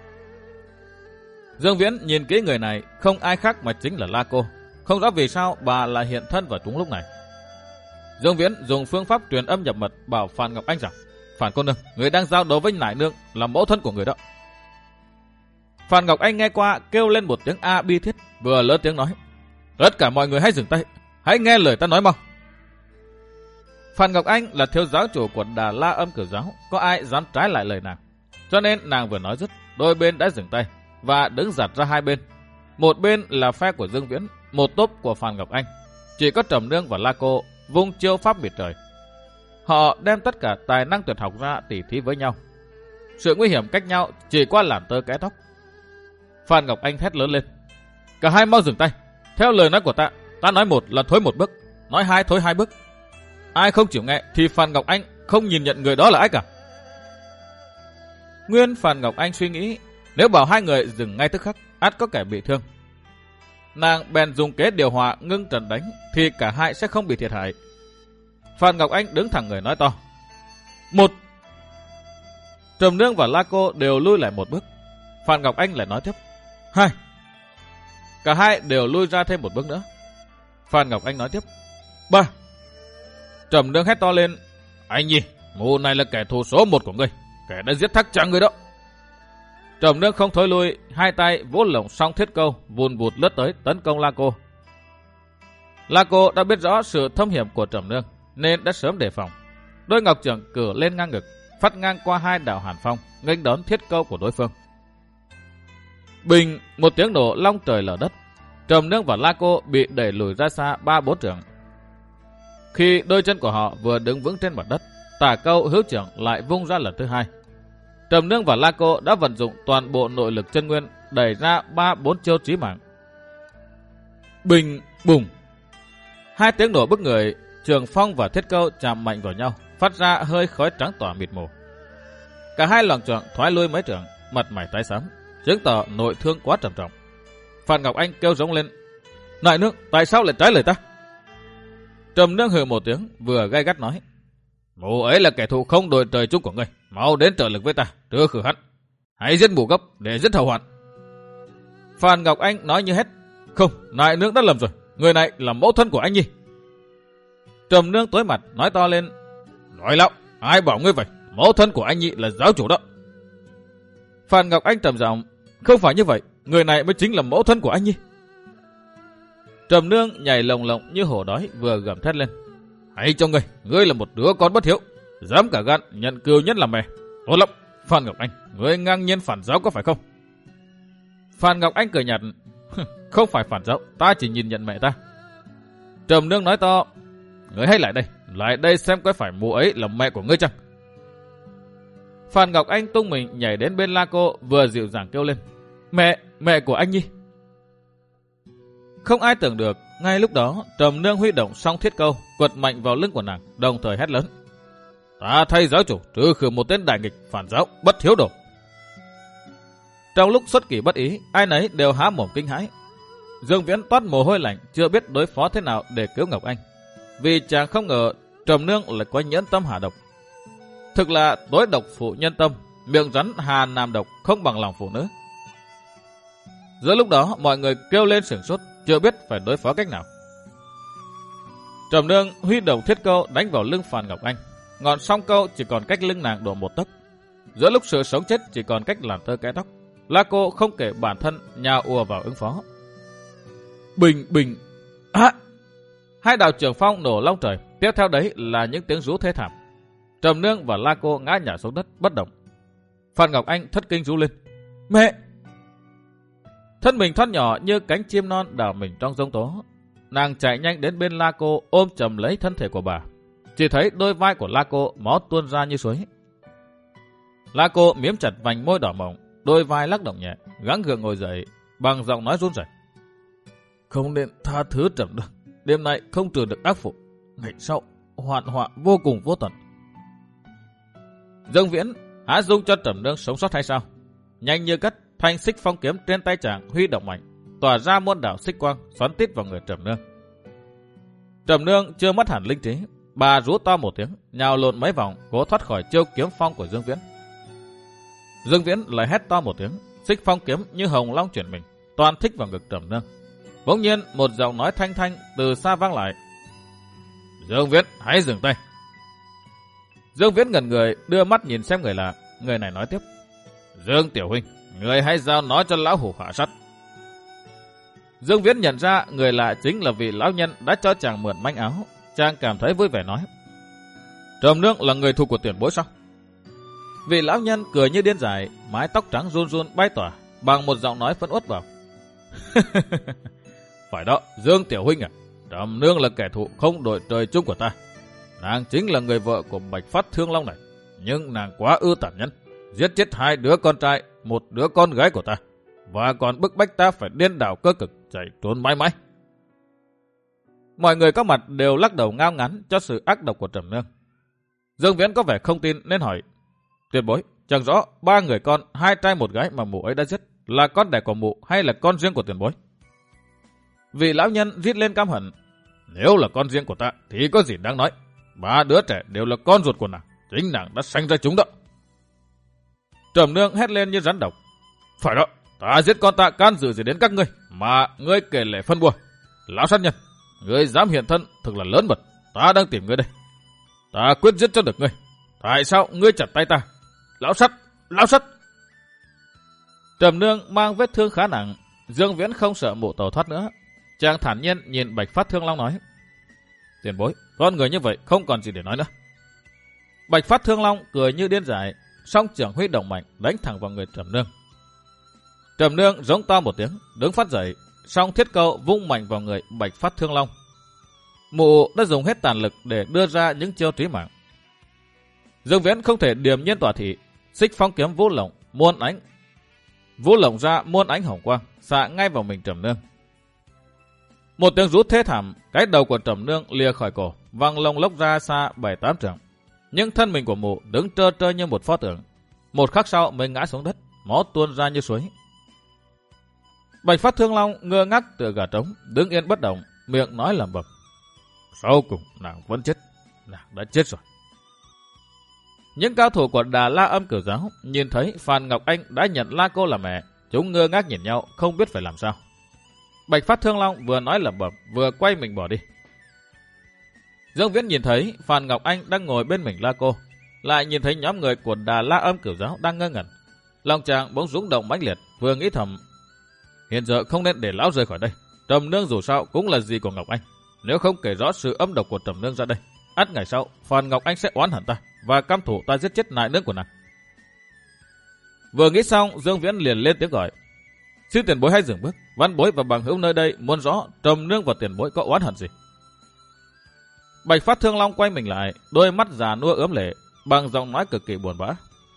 Dương Viễn nhìn kỹ người này, không ai khác mà chính là La Cô. Không rõ vì sao bà lại hiện thân vào đúng lúc này. Dương Viễn dùng phương pháp truyền âm nhập mật bảo Phan Ngọc Anh rằng: Phan cô nương, người đang giao đấu với Nải nương là mẫu thân của người đó. Phan Ngọc Anh nghe qua kêu lên một tiếng a bi thiết, vừa lớn tiếng nói: Tất cả mọi người hãy dừng tay, hãy nghe lời ta nói mau. Phan Ngọc Anh là thiếu giáo chủ của Đà La Âm Cửu Giáo, có ai dám trái lại lời nàng. Cho nên nàng vừa nói dứt, đôi bên đã dừng tay và đứng giặt ra hai bên. Một bên là phe của Dương Viễn, một tốp của Phan Ngọc Anh. Chỉ có Trầm Nương và La Cô vung chiêu pháp biệt trời. Họ đem tất cả tài năng tuyệt học ra tỉ thí với nhau. Sự nguy hiểm cách nhau chỉ qua làn tơ kẽ tóc. Phan Ngọc Anh thét lớn lên: Cả hai mau dừng tay. Theo lời nói của ta, ta nói một là thối một bước, nói hai thối hai bước. Ai không chịu nghe thì Phan Ngọc Anh không nhìn nhận người đó là ai cả. Nguyên Phan Ngọc Anh suy nghĩ, nếu bảo hai người dừng ngay tức khắc, ắt có kẻ bị thương. Nàng bèn dùng kế điều hòa ngưng trận đánh, thì cả hai sẽ không bị thiệt hại. Phan Ngọc Anh đứng thẳng người nói to: Một. Trầm Nương và La Cô đều lui lại một bước. Phan Ngọc Anh lại nói tiếp: Hai. Cả hai đều lui ra thêm một bước nữa. Phan Ngọc Anh nói tiếp: Ba. Trầm Nương hét to lên: Anh nhi, mụ này là kẻ thù số một của ngươi, kẻ đã giết thác trạng người đó. Trầm Nương không thối lui, hai tay vỗ lồng song thiết câu, vùn vụt lướt tới tấn công La Cô. La Cô đã biết rõ sự thâm hiểm của Trầm Nương nên đã sớm đề phòng. Đôi ngọc trưởng cử lên ngang ngực, phát ngang qua hai đạo hàn phong, nghênh đón thiết câu của đối phương. Bình một tiếng nổ long trời lở đất, Trầm Nương và La Cô bị đẩy lùi ra xa ba bốn trượng. Khi đôi chân của họ vừa đứng vững trên mặt đất, tả câu hữu trưởng lại vung ra lần thứ hai. Trầm Nương và La Cô đã vận dụng toàn bộ nội lực chân nguyên đẩy ra ba bốn chiêu chí mạng. Bình bùng, hai tiếng nổ bức người, Trường Phong và Thiết Câu chạm mạnh vào nhau, phát ra hơi khói trắng tỏa mịt mù. Cả hai loạng choạng thoái lui mấy trượng, mặt mày tái xám, chứng tỏ nội thương quá trầm trọng. Phan Ngọc Anh kêu rống lên: "Nại nương, tại sao lại trái lời ta?" Trầm Nương hừ một tiếng, vừa gay gắt nói: "Mụ ấy là kẻ thù không đội trời chung của ngươi, mau đến trợ lực với ta, trừ khử hắn. Hãy giết mụ gấp để giết hậu hoạn." Phan Ngọc Anh nói như hết: "Không, nại nương đã lầm rồi, người này là mẫu thân của anh nhi." Trầm Nương tối mặt nói to lên: "Nói lão, ai bảo ngươi vậy? Mẫu thân của anh nhi là giáo chủ đó." Phan Ngọc Anh trầm giọng: "Không phải như vậy, người này mới chính là mẫu thân của anh nhi." Trầm Nương nhảy lồng lộng như hổ đói, vừa gầm thét lên: "Hãy cho ngươi, ngươi là một đứa con bất hiếu, dám cả gan nhận cừu nhân làm mẹ. Tốt lắm, Phan Ngọc Anh, ngươi ngang nhiên phản giáo có phải không?" Phan Ngọc Anh cười nhạt: "Không phải phản giáo, ta chỉ nhìn nhận mẹ ta." Trầm Nương nói to: "Ngươi hãy lại đây, lại đây xem có phải mụ ấy là mẹ của ngươi chăng?" Phan Ngọc Anh tung mình nhảy đến bên La Cô, vừa dịu dàng kêu lên: "Mẹ, mẹ của anh nhi." Không ai tưởng được, ngay lúc đó Trầm Nương huy động song Thiết Câu, quật mạnh vào lưng của nàng, đồng thời hét lớn: "Ta thay giáo chủ trừ khử một tên đại nghịch phản giáo bất hiếu đồ." Trong lúc xuất kỳ bất ý, ai nấy đều há mồm kinh hãi. Dương Viễn toát mồ hôi lạnh, chưa biết đối phó thế nào để cứu Ngọc Anh, vì chàng không ngờ Trầm Nương lại có nhẫn tâm hạ độc. Thực là tối độc phụ nhân tâm, miệng rắn hà nam độc không bằng lòng phụ nữ. Giữa lúc đó mọi người kêu lên sửng sốt, chưa biết phải đối phó cách nào. Trầm Nương huy động Thiết Câu đánh vào lưng Phan Ngọc Anh, ngọn song câu chỉ còn cách lưng nàng độ một tấc. Giữa lúc sự sống chết chỉ còn cách làm tơ cái tóc, La Cô không kể bản thân nhào ùa vào ứng phó. Bình bình, à! Hai đạo trường phong nổ long trời, tiếp theo đấy là những tiếng rú thê thảm. Trầm Nương và La Cô ngã nhào xuống đất bất động. Phan Ngọc Anh thất kinh rú lên: "Mẹ!" Thân mình thoát nhỏ như cánh chim non đảo mình trong giông tố. Nàng chạy nhanh đến bên La Cô, ôm chầm lấy thân thể của bà. Chỉ thấy đôi vai của La Cô máu tuôn ra như suối. La Cô miếm chặt vành môi đỏ mỏng, đôi vai lắc động nhẹ, gắng gượng ngồi dậy, bằng giọng nói run rẩy: "Không nên tha thứ Trầm Nương, đêm nay không trừ được ác phụ, ngày sau hoạn họa vô cùng vô tận." Dương Viễn há dung cho Trầm Nương sống sót hay sao? Nhanh như cắt, thanh xích phong kiếm trên tay chàng huy động mạnh, tỏa ra muôn đạo xích quang xoắn tít vào người Trầm Nương. Trầm Nương chưa mất hẳn linh trí, bà rú to một tiếng, nhào lộn mấy vòng, cố thoát khỏi chiêu kiếm phong của Dương Viễn. Dương Viễn lại hét to một tiếng, xích phong kiếm như hồng long chuyển mình, toàn thích vào ngực Trầm Nương. Bỗng nhiên một giọng nói thanh thanh từ xa vang lại: "Dương Viễn, hãy dừng tay." Dương Viễn ngẩn người, đưa mắt nhìn xem người lạ. Người này nói tiếp: "Dương tiểu huynh, người hãy giao nói cho lão hủ hạ sát." Dương Viễn nhận ra người lạ chính là vị lão nhân đã cho chàng mượn manh áo. Chàng cảm thấy vui vẻ nói: "Trầm Nương là người thù của tiền bối sao?" Vị lão nhân cười như điên dại, mái tóc trắng run run bay tỏa, bằng một giọng nói phẫn uất vào: "Phải đó, Dương tiểu huynh à, Trầm Nương là kẻ thù không đội trời chung của ta. Nàng chính là người vợ của Bạch Phát Thương Long này, nhưng nàng quá ư tàn nhẫn, giết chết hai đứa con trai, một đứa con gái của ta, và còn bức bách ta phải điên đảo cơ cực, chạy trốn mãi mãi." Mọi người có mặt đều lắc đầu ngao ngán cho sự ác độc của Trầm Nương. Dương Viễn có vẻ không tin nên hỏi: "Tiền bối, chẳng rõ ba người con, hai trai một gái mà mụ ấy đã giết là con đẻ của mụ hay là con riêng của tiền bối?" Vị lão nhân rít lên căm hận: "Nếu là con riêng của ta thì có gì đáng nói. Ba đứa trẻ đều là con ruột của nàng, chính nàng đã sanh ra chúng đó." Trầm Nương hét lên như rắn độc: "Phải đó, ta giết con ta can dự gì đến các ngươi mà ngươi kể lể phân bua. Lão sát nhân, ngươi dám hiện thân thực là lớn mật, ta đang tìm ngươi đây. Ta quyết giết cho được ngươi. Tại sao ngươi chặt tay ta? Lão sắt, lão sắt!" Trầm Nương mang vết thương khá nặng, Dương Viễn không sợ mụ tàu thoát nữa. Chàng thản nhiên nhìn Bạch Phát Thương Long nói: "Tiền bối, con người như vậy không còn gì để nói nữa." Bạch Phát Thương Long cười như điên dại, song trưởng huy động mạnh đánh thẳng vào người Trầm Nương. Trầm Nương giống to một tiếng, đứng phát dậy, song Thiết Câu vung mạnh vào người Bạch Phát Thương Long. Mụ đã dùng hết tàn lực để đưa ra những chiêu trí mạng. Dương Viễn không thể điềm nhiên tỏa thị, xích phong kiếm vũ lộng muôn ánh vũ lộng ra muôn ánh hồng quang, xạ ngay vào mình Trầm Nương. Một tiếng rú thê thảm, cái đầu của Trầm Nương lìa khỏi cổ, văng lông lốc ra xa bảy tám trượng. Nhưng thân mình của mụ đứng trơ trơ như một pho tượng. Một khắc sau mới ngã xuống đất, máu tuôn ra như suối. Bạch Phát Thương Long ngơ ngác tựa gà trống, đứng yên bất động, miệng nói lẩm bẩm: sau cùng nàng vẫn chết, nàng đã chết rồi. Những cao thủ của Đà La Âm Cửu Giáo nhìn thấy Phan Ngọc Anh đã nhận La Cô là mẹ, chúng ngơ ngác nhìn nhau, không biết phải làm sao. Bạch Phát Thương Long vừa nói lẩm bẩm, vừa quay mình bỏ đi. Dương Viễn nhìn thấy Phan Ngọc Anh đang ngồi bên mình La Cô, lại nhìn thấy nhóm người của Đà La Âm Cửu Giáo đang ngơ ngẩn. Lòng chàng bỗng rung động mãnh liệt, vừa nghĩ thầm: hiện giờ không nên để lão rời khỏi đây. Trầm Nương dù sao cũng là gì của Ngọc Anh, nếu không kể rõ sự âm độc của Trầm Nương ra đây, ắt ngày sau Phan Ngọc Anh sẽ oán hận ta và căm thù ta giết chết nại nương của nàng. Vừa nghĩ xong, Dương Viễn liền lên tiếng gọi: xin tiền bối hãy dừng bước, văn bối và bằng hữu nơi đây muốn rõ Trầm Nương và tiền bối có oán hận gì. Bạch Phát Thương Long quay mình lại, đôi mắt già nua ướm lệ, bằng giọng nói cực kỳ buồn bã: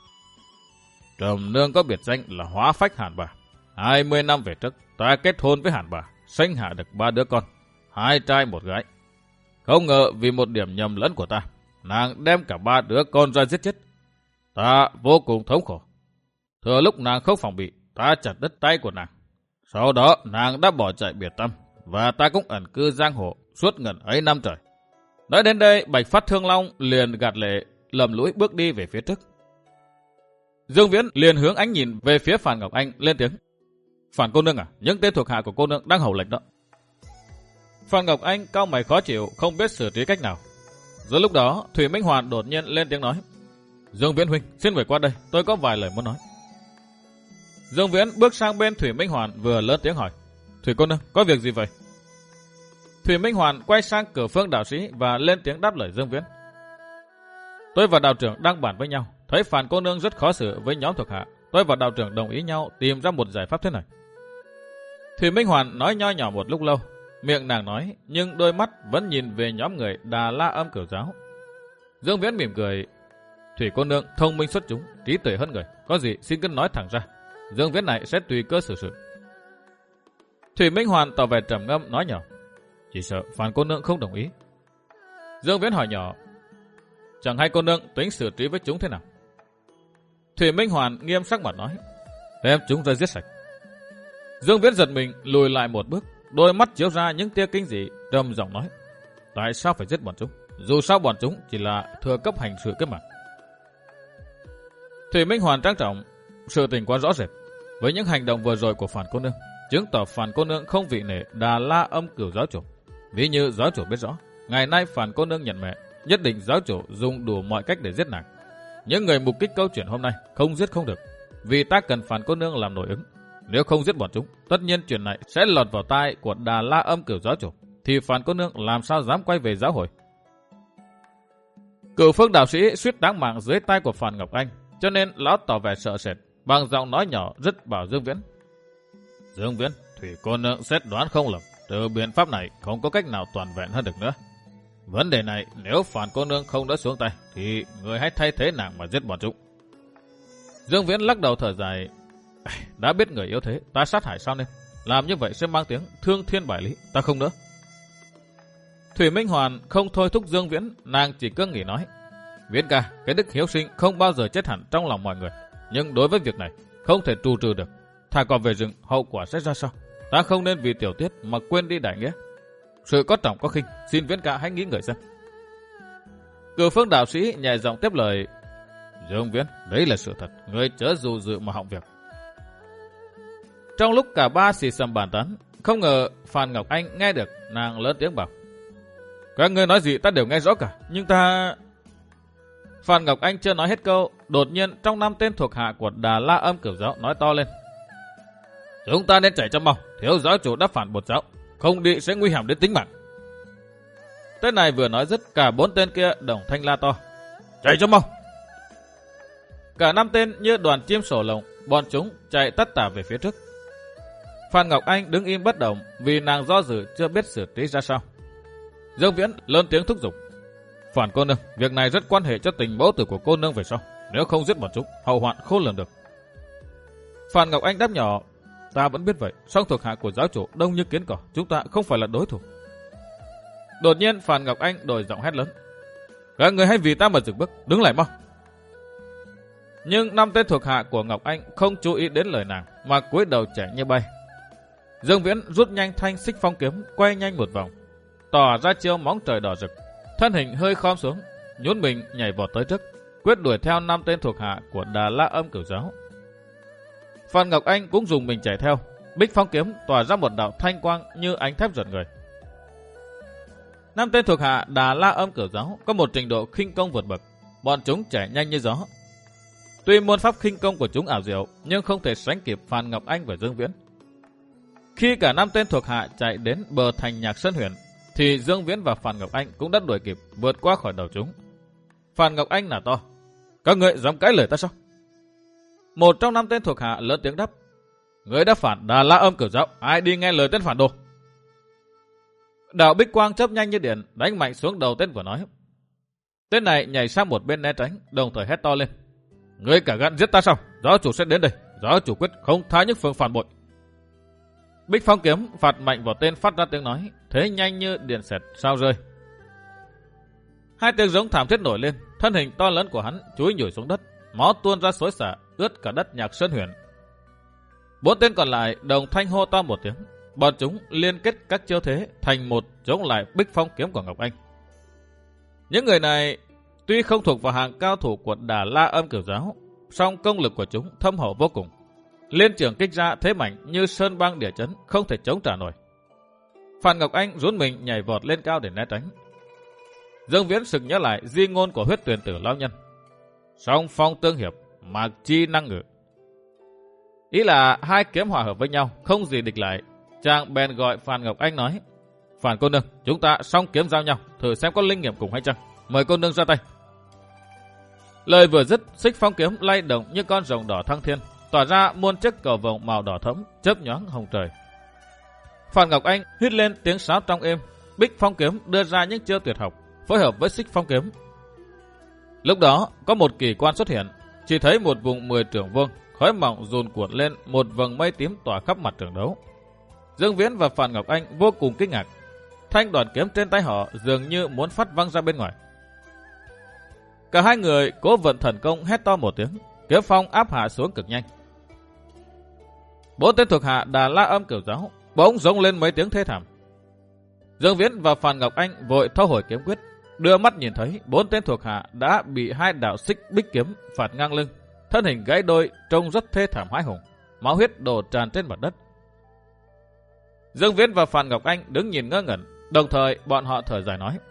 Trầm Nương có biệt danh là Hóa Phách Hàn Bà. Hai mươi năm về trước, ta kết hôn với Hàn Bà, sinh hạ được ba đứa con, hai trai một gái. Không ngờ vì một điểm nhầm lẫn của ta, nàng đem cả ba đứa con ra giết chết. Ta vô cùng thống khổ. Thừa lúc nàng không phòng bị, ta chặt đứt tay của nàng. Sau đó nàng đã bỏ chạy biệt tâm, và ta cũng ẩn cư giang hồ suốt ngần ấy năm trời. Nói đến đây, Bạch Phát Thương Long liền gạt lệ, lầm lũi bước đi về phía trước. Dương Viễn liền hướng ánh nhìn về phía Phan Ngọc Anh, lên tiếng: Phan cô nương à, những tên thuộc hạ của cô nương đang hầu lệnh đó. Phan Ngọc Anh cau mày khó chịu, không biết xử trí cách nào. Giữa lúc đó, Thủy Minh Hoàn đột nhiên lên tiếng nói: Dương Viễn huynh, xin về qua đây, tôi có vài lời muốn nói. Dương Viễn bước sang bên Thủy Minh Hoàn, vừa lớn tiếng hỏi: Thủy cô nương, có việc gì vậy? Thủy Minh Hoàn quay sang Cửa Phương đạo sĩ và lên tiếng đáp lời Dương Viễn: tôi và đạo trưởng đang bàn với nhau, thấy Phan cô nương rất khó xử với nhóm thuộc hạ, tôi và đạo trưởng đồng ý nhau tìm ra một giải pháp thế này. Thủy Minh Hoàn nói nho nhỏ một lúc lâu, miệng nàng nói nhưng đôi mắt vẫn nhìn về nhóm người Đà La Âm Cửu Giáo. Dương Viễn mỉm cười: Thủy cô nương thông minh xuất chúng, trí tuệ hơn người, có gì xin cứ nói thẳng ra, Dương Viễn này sẽ tùy cơ xử sự. Thủy Minh Hoàn tỏ vẻ trầm ngâm nói nhỏ: chỉ sợ Phan cô nương không đồng ý. Dương Viễn hỏi nhỏ: chẳng hay cô nương tính xử trí với chúng thế nào? Thủy Minh Hoàn nghiêm sắc mặt nói: đem chúng ra giết sạch. Dương Viễn giật mình lùi lại một bước, đôi mắt chiếu ra những tia kinh dị, trầm giọng nói: tại sao phải giết bọn chúng? Dù sao bọn chúng chỉ là thừa cấp hành sự kết mà. Thủy Minh Hoàn trang trọng: sự tình quá rõ rệt. Với những hành động vừa rồi của Phan cô nương, chứng tỏ Phan cô nương không vị nể Đà La Âm Cửu giáo chủ. Ví như giáo chủ biết rõ, ngày nay Phan cô nương nhận mẹ, nhất định giáo chủ dùng đủ mọi cách để giết nàng. Những người mục kích câu chuyện hôm nay không giết không được, vì ta cần Phan cô nương làm nội ứng. Nếu không giết bọn chúng, tất nhiên chuyện này sẽ lọt vào tai của Đà La Âm Cửu giáo chủ, thì Phan cô nương làm sao dám quay về giáo hội. Cửu Phương đạo sĩ suýt đáng mạng dưới tay của Phan Ngọc Anh, cho nên lão tỏ vẻ sợ sệt, bằng giọng nói nhỏ rất bảo Dương Viễn: Dương Viễn, Thủy cô nương xét đoán không lầm, từ biện pháp này không có cách nào toàn vẹn hơn được nữa. Vấn đề này nếu Phan cô nương không đã xuống tay, thì người hãy thay thế nàng mà giết bọn chúng. Dương Viễn lắc đầu thở dài: đã biết người yếu thế, ta sát hại sao nên? Làm như vậy sẽ mang tiếng thương thiên bại lý, ta không nữa. Thủy Minh Hoàn không thôi thúc Dương Viễn, nàng chỉ cứ nghĩ nói: Viễn ca, cái đức hiếu sinh không bao giờ chết hẳn trong lòng mọi người, nhưng đối với việc này không thể tru trừ được. Thà còn về rừng, hậu quả sẽ ra sao? Ta không nên vì tiểu tiết mà quên đi đại nghĩa. Sự có trọng có khinh, xin Viễn ca hãy nghĩ ngợi xem. Cửu Phương đạo sĩ nhẹ giọng tiếp lời: Dương Viễn, đấy là sự thật, người chớ dù dự mà hỏng việc. Trong lúc cả ba xì xầm bàn tán, không ngờ Phan Ngọc Anh nghe được, nàng lớn tiếng bảo: các ngươi nói gì ta đều nghe rõ cả, nhưng ta... Phan Ngọc Anh chưa nói hết câu, đột nhiên trong năm tên thuộc hạ của Đà La Âm Cửu giáo nói to lên: chúng ta nên chạy cho mau, thiếu giáo chủ đã phản bột giáo, không đi sẽ nguy hiểm đến tính mạng. Tên này vừa nói dứt, cả bốn tên kia đồng thanh la to: chạy cho mau. Cả năm tên như đoàn chim sổ lồng, bọn chúng chạy tất tả về phía trước. Phan Ngọc Anh đứng im bất động vì nàng do dự chưa biết xử trí ra sao. Dương Viễn lớn tiếng thúc giục: Phan cô nương, việc này rất quan hệ cho tình mẫu tử của cô nương về sau. Nếu không giết bọn chúng, hậu hoạn khôn lường được. Phan Ngọc Anh đáp nhỏ, ta vẫn biết vậy, song thuộc hạ của giáo chủ đông như kiến cỏ, chúng ta không phải là đối thủ. Đột nhiên Phan Ngọc Anh đổi giọng hét lớn, các người hãy vì ta mà dừng bước, đứng lại mau. Nhưng năm tên thuộc hạ của Ngọc Anh không chú ý đến lời nàng mà cúi đầu chạy như bay. Dương Viễn rút nhanh thanh xích phong kiếm, quay nhanh một vòng, tỏ ra chiêu móng trời đỏ rực, thân hình hơi khom xuống, nhún mình nhảy vọt tới trước, quyết đuổi theo năm tên thuộc hạ của Đà La Âm Cửu Giáo. Phan Ngọc Anh cũng dùng mình chạy theo, bích phong kiếm tỏa ra một đạo thanh quang như ánh thép giật người. Năm tên thuộc hạ Đà La Âm Cửu Giáo có một trình độ khinh công vượt bậc, bọn chúng chạy nhanh như gió. Tuy môn pháp khinh công của chúng ảo diệu, nhưng không thể sánh kịp Phan Ngọc Anh và Dương Viễn. Khi cả năm tên thuộc hạ chạy đến bờ thành Nhạc Sơn Huyền, thì Dương Viễn và Phan Ngọc Anh cũng đã đuổi kịp, vượt qua khỏi đầu chúng. Phan Ngọc Anh nả to, các ngươi dám cãi lời ta sao? Một trong năm tên thuộc hạ lớn tiếng đáp, ngươi đã phản Đà La Âm Cửu Giáo, ai đi nghe lời tên phản đồ? Đạo bích quang chớp nhanh như điện, đánh mạnh xuống đầu tên vừa nói. Tên này nhảy sang một bên né tránh, đồng thời hét to lên, ngươi cả gan giết ta sao? Giáo chủ sẽ đến đây, giáo chủ quyết không tha những phương phản bội. Bích phong kiếm phạt mạnh vào tên phát ra tiếng nói, thế nhanh như điện xẹt sao rơi. Hai tiếng giống thảm thiết nổi lên, thân hình to lớn của hắn chúi nhủi xuống đất, máu tuôn ra xối xả, ướt cả đất Nhạc Sơn Huyền. Bốn tên còn lại đồng thanh hô to một tiếng, bọn chúng liên kết các chiêu thế thành một chống lại bích phong kiếm của Ngọc Anh. Những người này tuy không thuộc vào hàng cao thủ của Đà La Âm Cửu Giáo, song công lực của chúng thâm hậu vô cùng. Liên trưởng kích ra thế mạnh như sơn băng địa chấn, không thể chống trả nổi. Phan Ngọc Anh rún mình nhảy vọt lên cao để né tránh. Dương Viễn sực nhớ lại di ngôn của huyết tuyển tử lão nhân, song phong tương hiệp, mạc chi năng ngự. Ý là hai kiếm hòa hợp với nhau, không gì địch lại. Chàng bèn gọi Phan Ngọc Anh nói, Phan cô nương, chúng ta song kiếm giao nhau, thử xem có linh nghiệm cùng hay chăng. Mời cô nương ra tay. Lời vừa dứt, xích phong kiếm lay động như con rồng đỏ thăng thiên, tỏa ra muôn chiếc cầu vồng màu đỏ thẫm, chớp nhoáng hồng trời. Phan Ngọc Anh hít lên tiếng sáo trong êm, bích phong kiếm đưa ra những chiêu tuyệt học, phối hợp với xích phong kiếm. Lúc đó có một kỳ quan xuất hiện, chỉ thấy một vùng mười trượng vuông, khói mỏng dồn cuộn lên, một vầng mây tím tỏa khắp mặt trường đấu. Dương Viễn và Phan Ngọc Anh vô cùng kinh ngạc, thanh đoàn kiếm trên tay họ dường như muốn phát văng ra bên ngoài. Cả hai người cố vận thần công hét to một tiếng, kiếm phong áp hạ xuống cực nhanh. Bốn tên thuộc hạ Đà La Âm Cửu Giáo bỗng rống lên mấy tiếng thê thảm. Dương Viễn và Phan Ngọc Anh vội thâu hồi kiếm quyết, đưa mắt nhìn thấy bốn tên thuộc hạ đã bị hai đạo xích bích kiếm phạt ngang lưng, thân hình gãy đôi, trông rất thê thảm hãi hùng, máu huyết đổ tràn trên mặt đất. Dương Viễn và Phan Ngọc Anh đứng nhìn ngơ ngẩn, đồng thời bọn họ thở dài nói,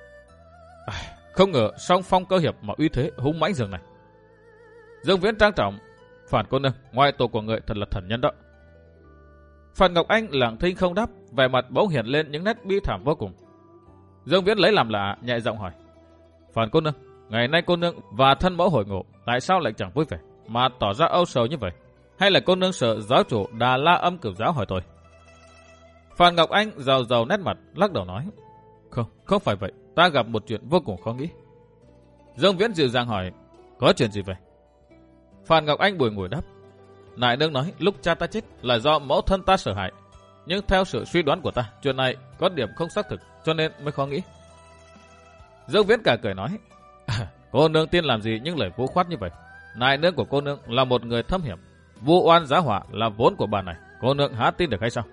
không ngờ song phong cơ hiệp mà uy thế hung mãnh dường này. Dương Viễn trang trọng, Phan cô nương, ngoại tổ của người thật là thần nhân đó. Phan Ngọc Anh lặng thinh không đáp, vẻ mặt bỗng hiện lên những nét bi thảm vô cùng. Dương Viễn lấy làm lạ, nhẹ giọng hỏi, Phan cô nương, ngày nay cô nương và thân mẫu hội ngộ, tại sao lại chẳng vui vẻ mà tỏ ra âu sầu như vậy? Hay là cô nương sợ giáo chủ Đà La Âm Cửu Giáo hỏi tôi? Phan Ngọc Anh rầu rầu nét mặt, lắc đầu nói, Không, không phải vậy, ta gặp một chuyện vô cùng khó nghĩ. Dương Viễn dịu dàng hỏi, có chuyện gì vậy? Phan Ngọc Anh bùi ngùi đáp, nại nương nói lúc cha ta chết là do mẫu thân ta sợ hại, nhưng theo sự suy đoán của ta, chuyện này có điểm không xác thực, cho nên mới khó nghĩ. Dương Viễn cả cười nói, cô nương tin làm gì những lời vũ khoát như vậy? Nại nương của cô nương là một người thâm hiểm, vu oan giá họa là vốn của bà này, cô nương há tin được hay sao?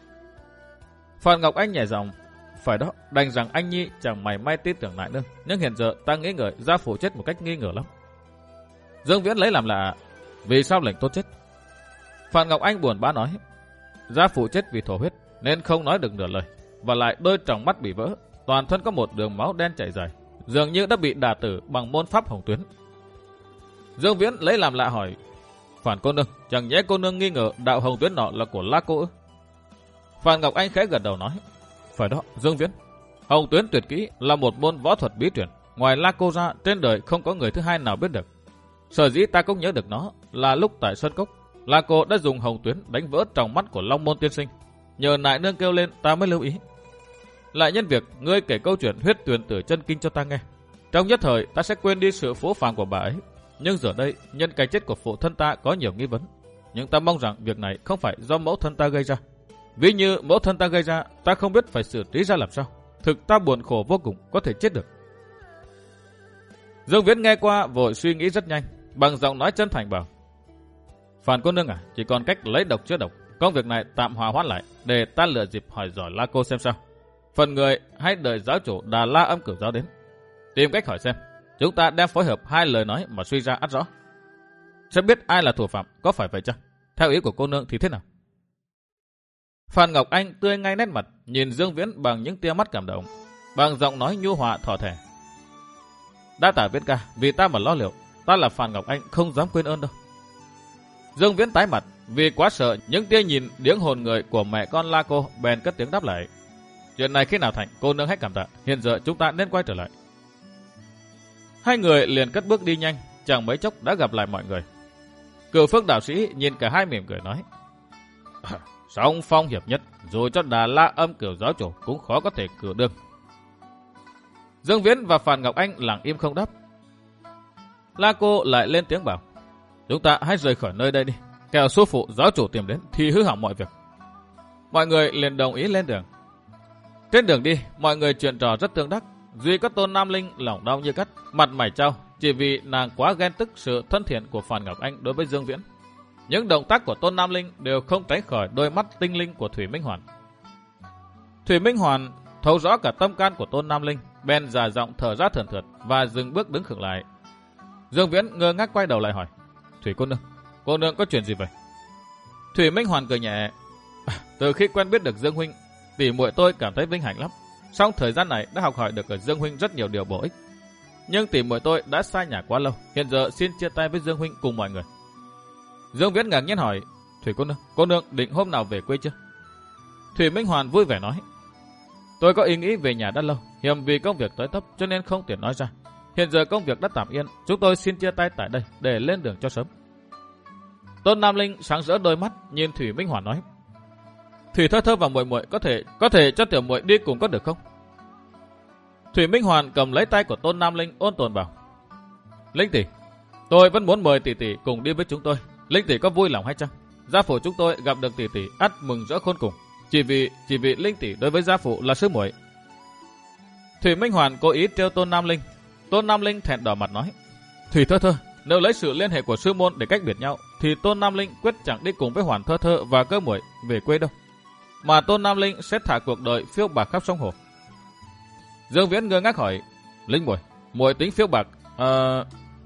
Phan Ngọc Anh nhẹ giọng, phải đó, đành rằng anh nhi chẳng mảy may tin tưởng nại nương, nhưng hiện giờ ta nghĩ ngợi gia phụ chết một cách nghi ngờ lắm. Dương Viễn lấy làm lạ, vì sao lệnh tốt chết? Phan Ngọc Anh buồn bã nói, gia phụ chết vì thổ huyết nên không nói được nửa lời, và lại đôi tròng mắt bị vỡ, toàn thân có một đường máu đen chảy dài, dường như đã bị đả tử bằng môn pháp hồng tuyến. Dương Viễn lấy làm lạ hỏi, Phan cô nương, chẳng nhẽ cô nương nghi ngờ đạo hồng tuyến nọ là của La cô ư? Phan Ngọc Anh khẽ gật đầu nói, phải đó, Dương Viễn, hồng tuyến tuyệt kỹ là một môn võ thuật bí truyền, ngoài La cô ra trên đời không có người thứ hai nào biết được. Sở dĩ ta cũng nhớ được nó là lúc tại Sơn Cốc, La cô đã dùng hồng tuyến đánh vỡ tròng mắt của Long Môn tiên sinh, nhờ nại nương kêu lên ta mới lưu ý. Lại nhân việc ngươi kể câu chuyện huyết tuyền tử chân kinh cho ta nghe, trong nhất thời ta sẽ quên đi sự phũ phàng của bà ấy, Nhưng giờ đây, nhân cái chết của phụ thân ta có nhiều nghi vấn. Nhưng ta mong rằng việc này không phải do mẫu thân ta gây ra. Ví như mẫu thân ta gây ra, ta không biết phải xử trí ra làm sao. Thực ta buồn khổ vô cùng, có thể chết được. Dương Viễn nghe qua vội suy nghĩ rất nhanh, bằng giọng nói chân thành bảo: Phan cô nương à, chỉ còn cách lấy độc chữa độc. Công việc này tạm hòa hoãn lại, để ta lựa dịp hỏi dò La Cô xem sao. Phần người hãy đợi giáo chủ Đà La Âm Cửu Giáo đến, tìm cách hỏi xem. Chúng ta đem phối hợp hai lời nói mà suy ra ắt rõ. Sẽ biết ai là thủ phạm, có phải vậy chăng? Theo ý của cô nương thì thế nào? Phan Ngọc Anh tươi ngay nét mặt, nhìn Dương Viễn bằng những tia mắt cảm động, bằng giọng nói nhu hòa thỏ thẻ. Đã tả Viễn ca, vì ta mà lo liệu, ta là Phan Ngọc Anh không dám quên ơn đâu. Dương Viễn tái mặt, vì quá sợ những tia nhìn điếng hồn người của mẹ con La Cô, bèn cất tiếng đáp lại: Chuyện này khi nào thành, cô nương hãy cảm tạ, hiện giờ chúng ta nên quay trở lại. Hai người liền cất bước đi nhanh, chẳng mấy chốc đã gặp lại mọi người. Cửu Phước đạo sĩ nhìn cả hai mỉm cười nói: Song phong hiệp nhất, dù cho Đà La Âm Cửu Giáo chủ cũng khó có thể cử đương. Dương Viễn và Phan Ngọc Anh lặng im không đáp. La Cô lại lên tiếng bảo: Chúng ta hãy rời khỏi nơi đây đi, kẻo sư phụ giáo chủ tìm đến thì hư hỏng mọi việc. Mọi người liền đồng ý lên đường. Trên đường đi, mọi người chuyện trò rất tương đắc. Duy có Tôn Nam Linh lòng đau như cắt, mặt mày trao, chỉ vì nàng quá ghen tức sự thân thiện của Phan Ngọc Anh đối với Dương Viễn. Những động tác của Tôn Nam Linh đều không tránh khỏi đôi mắt tinh linh của Thủy Minh Hoàn. Thủy Minh Hoàn thấu rõ cả tâm can của Tôn Nam Linh, bèn già giọng thở ra thườn thượt và dừng bước đứng khựng lại. Dương Viễn ngơ ngác quay đầu lại hỏi: Thủy cô nương, cô nương có chuyện gì vậy? Thủy Minh Hoàn cười nhẹ: à, Từ khi quen biết được Dương huynh, tỷ muội tôi cảm thấy vinh hạnh lắm. Trong thời gian này đã học hỏi được ở Dương huynh rất nhiều điều bổ ích. Nhưng tỷ muội tôi đã xa nhà quá lâu, hiện giờ xin chia tay với Dương huynh cùng mọi người. Dương Viễn ngạc nhiên hỏi: Thủy cô nương, cô nương định hôm nào về quê chưa? Thủy Minh Hoàn vui vẻ nói: Tôi có ý nghĩ về nhà đã lâu, hiềm vì công việc tới tấp cho nên không tiện nói ra. Hiện giờ công việc đã tạm yên, chúng tôi xin chia tay tại đây để lên đường cho sớm. Tôn Nam Linh sáng rỡ đôi mắt nhìn Thủy Minh Hoàn nói: Thủy Thơ Thơ và muội muội có thể có thể cho tiểu muội đi cùng có được không? Thủy Minh Hoàn cầm lấy tay của Tôn Nam Linh ôn tồn bảo: Linh tỷ, tôi vẫn muốn mời tỷ tỷ cùng đi với chúng tôi. Linh tỷ có vui lòng hay chăng? Gia phụ chúng tôi gặp được tỷ tỷ ắt mừng rỡ khôn cùng. Chỉ vì chỉ vì Linh tỷ đối với gia phụ là sư muội. Thủy Minh Hoàn cố ý trêu Tôn Nam Linh. Tôn Nam Linh thẹn đỏ mặt nói: Thủy Thơ Thơ, nếu lấy sự liên hệ của sư môn để cách biệt nhau, thì Tôn Nam Linh quyết chẳng đi cùng với Hoàn Thơ Thơ và Cơ muội về quê đâu, mà Tôn Nam Linh sẽ thả cuộc đời phiêu bạc khắp sông hồ. Dương Viễn ngơ ngác hỏi: Linh muội, muội tính phiêu bạc? À...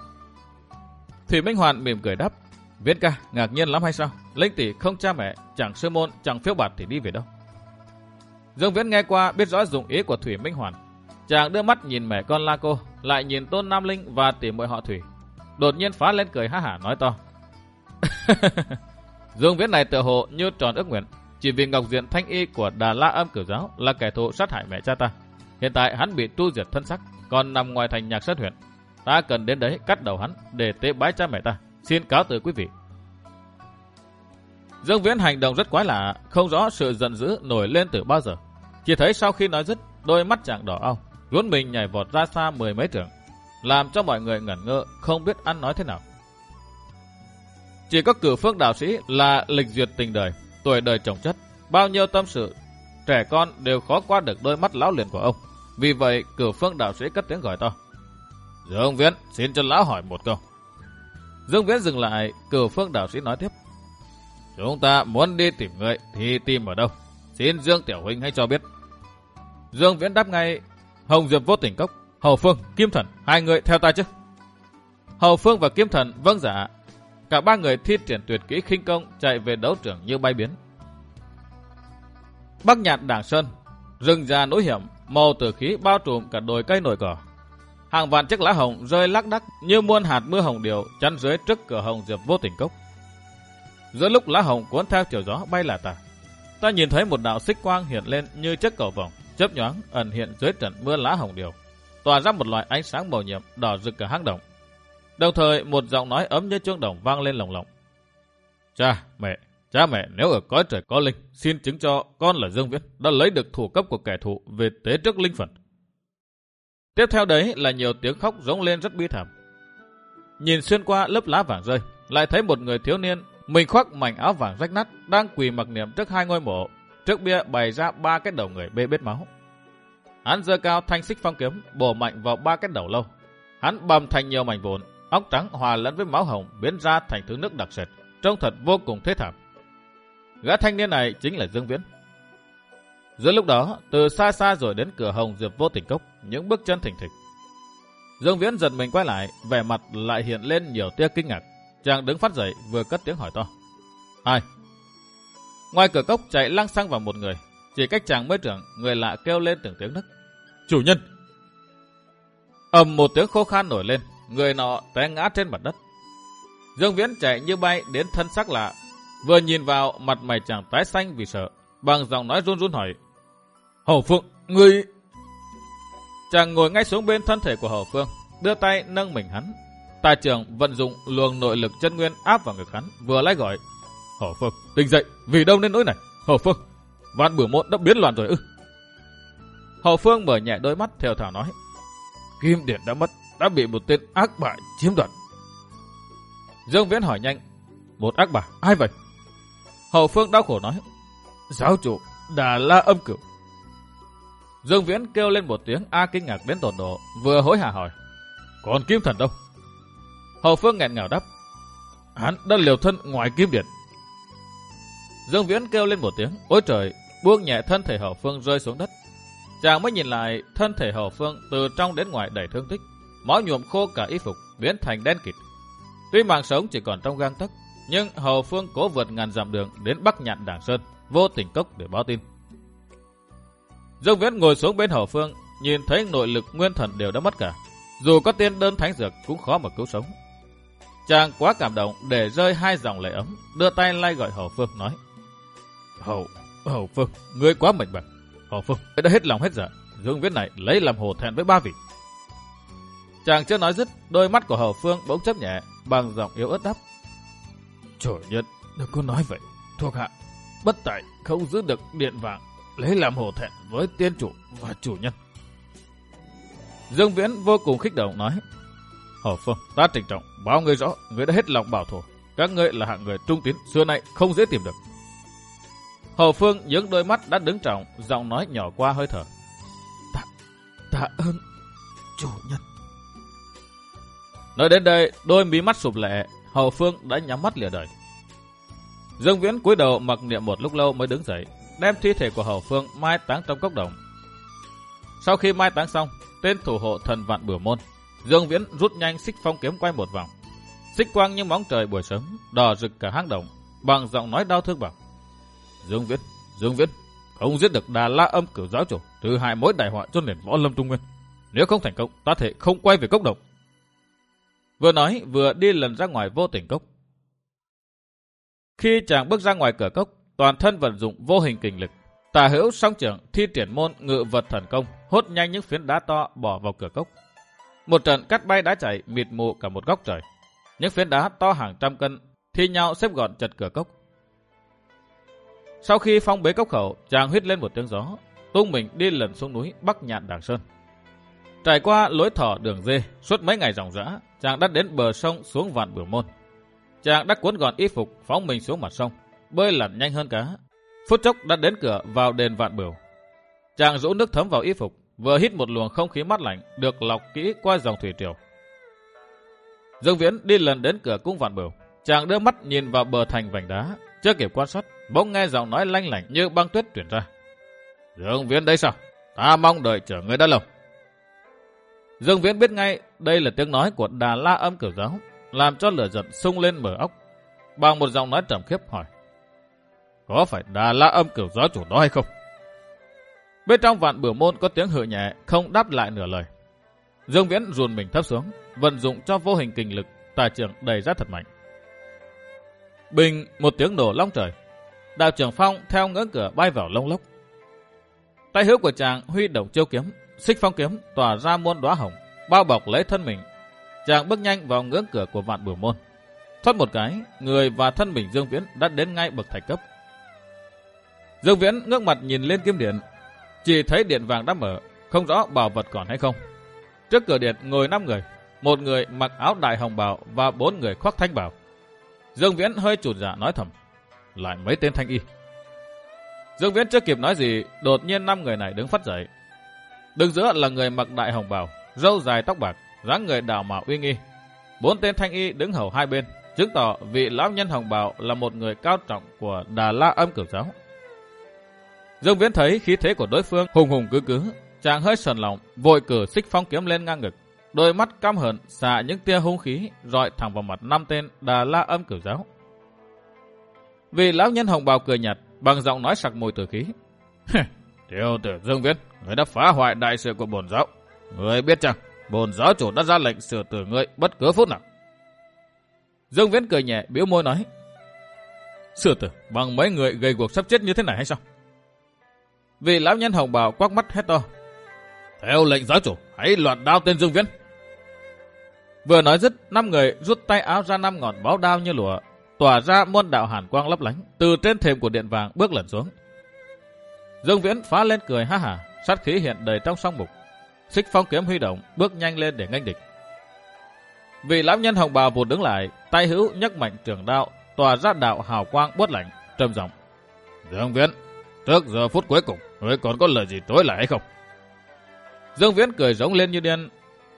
Thủy Minh Hoàn mỉm cười đáp: Viễn ca ngạc nhiên lắm hay sao? Linh tỷ không cha mẹ, chẳng sư môn, chẳng phiêu bạt thì đi về đâu? Dương Viễn nghe qua biết rõ dụng ý của Thủy Minh Hoàn. Chàng đưa mắt nhìn mẹ con La Cô, lại nhìn Tôn Nam Linh và tỷ muội họ Thủy, đột nhiên phá lên cười ha hả nói to: Dương Viễn này tựa hồ như tròn ước nguyện, chỉ vì Ngọc Diện Thanh Y của Đà La Âm Cửu Giáo là kẻ thù sát hại mẹ cha ta. Hiện tại hắn bị tru diệt thân xác, còn nằm ngoài thành Nhạc Sơn huyện. Ta cần đến đấy cắt đầu hắn để tế bái cha mẹ ta. Xin cáo từ quý vị. Dương Viễn hành động rất quái lạ, không rõ sự giận dữ nổi lên từ bao giờ. Chỉ thấy sau khi nói dứt, đôi mắt chàng đỏ au, rốn mình nhảy vọt ra xa mười mấy trượng, làm cho mọi người ngẩn ngơ, không biết ăn nói thế nào. Chỉ có Cửu Phước đạo sĩ là lịch duyệt tình đời, tuổi đời chồng chất, bao nhiêu tâm sự, trẻ con đều khó qua được đôi mắt lão luyện của ông. Vì vậy Cửu Phước đạo sĩ cất tiếng gọi to: Dương Viễn, xin cho lão hỏi một câu. Dương Viễn dừng lại, Cửu Phước đạo sĩ nói tiếp: Chúng ta muốn đi tìm người thì tìm ở đâu? Xin Dương tiểu huynh hãy cho biết. Dương Viễn đáp ngay: Hồng Diệp Vô Tình Cốc, Hầu Phương, Kim Thần, hai người theo ta chứ? Hầu Phương và Kim Thần vâng dạ. Cả ba người thi triển tuyệt kỹ khinh công chạy về đấu trường như bay biến. Bắc Nhạt Đảng Sơn, rừng già núi hiểm, màu tử khí bao trùm cả đồi cây nổi cỏ. Hàng vạn chiếc lá hồng rơi lác đác như muôn hạt mưa hồng điều chắn dưới trước cửa Hồng Diệp Vô Tình Cốc. Giữa lúc lá hồng cuốn theo chiều gió bay là tả, ta nhìn thấy một đạo xích quang hiện lên như chiếc cầu vồng, chớp nhoáng ẩn hiện dưới trận mưa lá hồng điều, tỏa ra một loại ánh sáng màu nhiệm đỏ rực cả hang động. Đồng thời một giọng nói ấm như chuông đồng vang lên lồng lộng: Cha mẹ, cha mẹ nếu ở cõi trời có linh, xin chứng cho con là Dương Viễn đã lấy được thủ cấp của kẻ thù về tế trước linh phật. Tiếp theo đấy là nhiều tiếng khóc rống lên rất bi thảm. nhìn xuyên qua lớp lá vàng rơi, lại thấy một người thiếu niên mình khoác mảnh áo vàng rách nát đang quỳ mặc niệm trước hai ngôi mộ, trước bia bày ra ba cái đầu người bê bết máu. Hắn giơ cao thanh xích phong kiếm bổ mạnh vào ba cái đầu lâu. Hắn bầm thành nhiều mảnh vụn, óc trắng hòa lẫn với máu hồng biến ra thành thứ nước đặc sệt, trông thật vô cùng thê thảm. Gã thanh niên này chính là Dương Viễn. Giữa lúc đó, từ xa xa rồi đến cửa hồng Diệp Vô Tình Cốc, những bước chân thình thịch. Dương Viễn giật mình quay lại, vẻ mặt lại hiện lên nhiều tia kinh ngạc. Chàng đứng phát dậy, vừa cất tiếng hỏi to: "Ai?" Ngoài cửa cốc chạy lăng xăng vào một người, chỉ cách chàng mấy trượng, người lạ kêu lên từng tiếng nức: "Chủ nhân!" Ầm một tiếng khô khan nổi lên, người nọ té ngã trên mặt đất. Dương Viễn chạy như bay đến thân xác lạ, vừa nhìn vào mặt mày chàng tái xanh vì sợ, bằng giọng nói run run hỏi: "Hầu Phương, ngươi..." Chàng ngồi ngay xuống bên thân thể của Hầu Phương, đưa tay nâng mình hắn. Tà trưởng vận dụng luồng nội lực chân nguyên áp vào ngực hắn, vừa lấy gọi: "Hầu Phương, tỉnh dậy, vì đâu nên nỗi này? Hầu Phương, Vạn Bửu Môn đã biến loạn rồi ư?" Hầu Phương mở nhẹ đôi mắt thều thào nói: "Kim Điển đã mất, đã bị một tên ác bại chiếm đoạt." Dương Viễn hỏi nhanh: "Một ác bại, ai vậy?" Hầu Phương đau khổ nói: "Giáo chủ Đà La Âm Cửu." Dương Viễn kêu lên một tiếng a kinh ngạc đến tột độ, vừa hối hả hỏi: "Còn Kim Thần đâu?" Hầu Phương nghẹn ngào đáp: "Hắn đã liều thân ngoài Kim Điển." Dương Viễn kêu lên một tiếng: "Ôi trời!" buông nhẹ thân thể Hầu Phương rơi xuống đất. Chàng mới nhìn lại, thân thể Hầu Phương từ trong đến ngoài đầy thương tích, máu nhuộm khô cả y phục, biến thành đen kịt. Tuy mạng sống chỉ còn trong gang tấc, nhưng Hầu Phương cố vượt ngàn dặm đường đến Bắc Nhạn Đàng Sơn, Vô Tình Cốc để báo tin. Dương Viễn ngồi xuống bên Hầu Phương, nhìn thấy nội lực nguyên thần đều đã mất cả, dù có tiên đơn thánh dược cũng khó mà cứu sống. Chàng quá cảm động để rơi hai dòng lệ ấm, đưa tay lay gọi Hầu Phương nói: Hầu, Hầu Phương, ngươi quá mệnh bạc. Hầu Phương, ngươi đã hết lòng hết dạ, Dương Viễn này lấy làm hổ thẹn với ba vị. Chàng chưa nói dứt, đôi mắt của Hầu Phương bỗng chớp nhẹ, bằng giọng yếu ớt đáp: Chủ nhân, đừng có nói vậy, thuộc hạ bất tài không giữ được điện vàng, lấy làm hổ thẹn với tiên chủ và chủ nhân. Dương Viễn vô cùng kích động nói: Hầu Phương, ta trịnh trọng báo ngươi rõ, ngươi đã hết lòng bảo thủ, các ngươi là hạng người trung tín, xưa nay không dễ tìm được. Hầu Phương những đôi mắt đã đứng trọng, giọng nói nhỏ qua hơi thở: Tạ, tạ ơn chủ nhân. Nói đến đây, đôi mí mắt sụp lệ, Hầu Phương đã nhắm mắt lìa đời. Dương Viễn cúi đầu mặc niệm một lúc lâu mới đứng dậy, đem thi thể của Hầu Phương mai táng trong cốc đồng. Sau khi mai táng xong, tên thủ hộ thần Vạn Bửu Môn, Dương Viễn rút nhanh xích phong kiếm quay một vòng. Xích quang như bóng trời buổi sớm, đỏ rực cả hang động, bằng giọng nói đau thương bảo: Dương Viễn, Dương Viễn, không giết được Đà La Âm Cửu giáo chủ, trừ hại mối đại họa cho nền võ lâm Trung Nguyên. Nếu không thành công, ta thể không quay về cốc động. Vừa nói vừa đi lần ra ngoài Vô Tình Cốc. Khi chàng bước ra ngoài cửa cốc, toàn thân vận dụng vô hình kình lực, tả hữu song trưởng thi triển môn ngự vật thần công, hốt nhanh những phiến đá to bỏ vào cửa cốc. Một trận cắt bay đá chảy mịt mù cả một góc trời. Những phiến đá to hàng trăm cân thi nhau xếp gọn chật cửa cốc. Sau khi phong bế cốc khẩu, chàng huýt lên một tiếng gió, tung mình đi lần xuống núi Bắc Nhạn Đàng Sơn. Trải qua lối thỏ đường dê, suốt mấy ngày ròng rã, chàng đã đến bờ sông xuống Vạn Bửu Môn. Chàng đã cuốn gọn y phục, phóng mình xuống mặt sông, bơi lặn nhanh hơn cá. Phút chốc đã đến cửa vào đền Vạn Bửu. Chàng rũ nước thấm vào y phục, vừa hít một luồng không khí mát lạnh được lọc kỹ qua dòng thủy triều. Dương Viễn đi lần đến cửa cung Vạn Bửu, chàng đưa mắt nhìn vào bờ thành vành đá, chưa kịp quan sát, bỗng nghe giọng nói lanh lảnh như băng tuyết truyền ra: Dương Viễn đây sao? Ta mong đợi chờ ngươi đã lâu. Dương Viễn biết ngay đây là tiếng nói của Đà La Âm Cửu giáo, làm cho lửa giận sung lên mở óc. Bằng một giọng nói trầm khiếp hỏi: Có phải Đà La Âm Cửu giáo chủ đó hay không? Bên trong Vạn Bửu Môn có tiếng hừ nhẹ, không đáp lại nửa lời. Dương Viễn rùn mình thấp xuống, vận dụng cho vô hình kình lực, tà trường đẩy ra thật mạnh. Bình một tiếng nổ long trời, đạo trưởng phong theo ngưỡng cửa bay vào lông lốc. Tay hữu của chàng huy động chiêu kiếm, xích phong kiếm tỏa ra muôn đóa hồng, bao bọc lấy thân mình. Chàng bước nhanh vào ngưỡng cửa của Vạn Bửu Môn. Thoát một cái, người và thân mình Dương Viễn đã đến ngay bậc thạch cấp. Dương Viễn ngước mặt nhìn lên kim điện, chỉ thấy điện vàng đã mở, không rõ bảo vật còn hay không. Trước cửa điện ngồi năm người, một người mặc áo đại hồng bào và bốn người khoác thanh bào. Dương Viễn hơi chột dạ nói thầm, lại mấy tên thanh y. Dương Viễn chưa kịp nói gì, đột nhiên năm người này đứng phắt dậy. Đứng giữa là người mặc đại hồng bào, râu dài tóc bạc, dáng người đào mạo uy nghi. Bốn tên thanh y đứng hầu hai bên, chứng tỏ vị lão nhân hồng bào là một người cao trọng của Đà La Âm Cửu giáo. Dương Viễn thấy khí thế của đối phương hùng hùng cứ cứ, chàng hơi sờn lòng, vội cử xích phong kiếm lên ngang ngực, đôi mắt căm hờn xạ những tia hung khí rọi thẳng vào mặt năm tên Đà La Âm Cửu giáo. Vị lão nhân hồng bào cười nhạt, bằng giọng nói sặc mùi tử khí. Tiểu tử Dương Viễn, người đã phá hoại đại sự của bổn giáo. Người biết chăng, bổn giáo chủ đã ra lệnh xử tử ngươi bất cứ phút nào. Dương Viễn cười nhẹ, bĩu môi nói, xử tử bằng mấy người gầy guộc sắp chết như thế này hay sao? Vị lão nhân hồng bào quắc mắt hét to, theo lệnh giáo chủ, hãy loạt đao tên Dương Viễn. Vừa nói dứt, năm người rút tay áo ra năm ngọn báo đao như lụa, tỏa ra muôn đạo hàn quang lấp lánh, từ trên thềm của điện vàng bước lẩn xuống. Dương Viễn phá lên cười ha hả, sát khí hiện đầy trong song mục, xích phong kiếm huy động, bước nhanh lên để nghênh địch. Vị lão nhân hồng bào vụt đứng lại, tay hữu nhấc mạnh trường đao, tỏa ra đạo hào quang buốt lạnh, trầm giọng, Dương Viễn, trước giờ phút cuối cùng, ngươi còn có lời gì tối lại hay không? Dương Viễn cười rống lên như điên.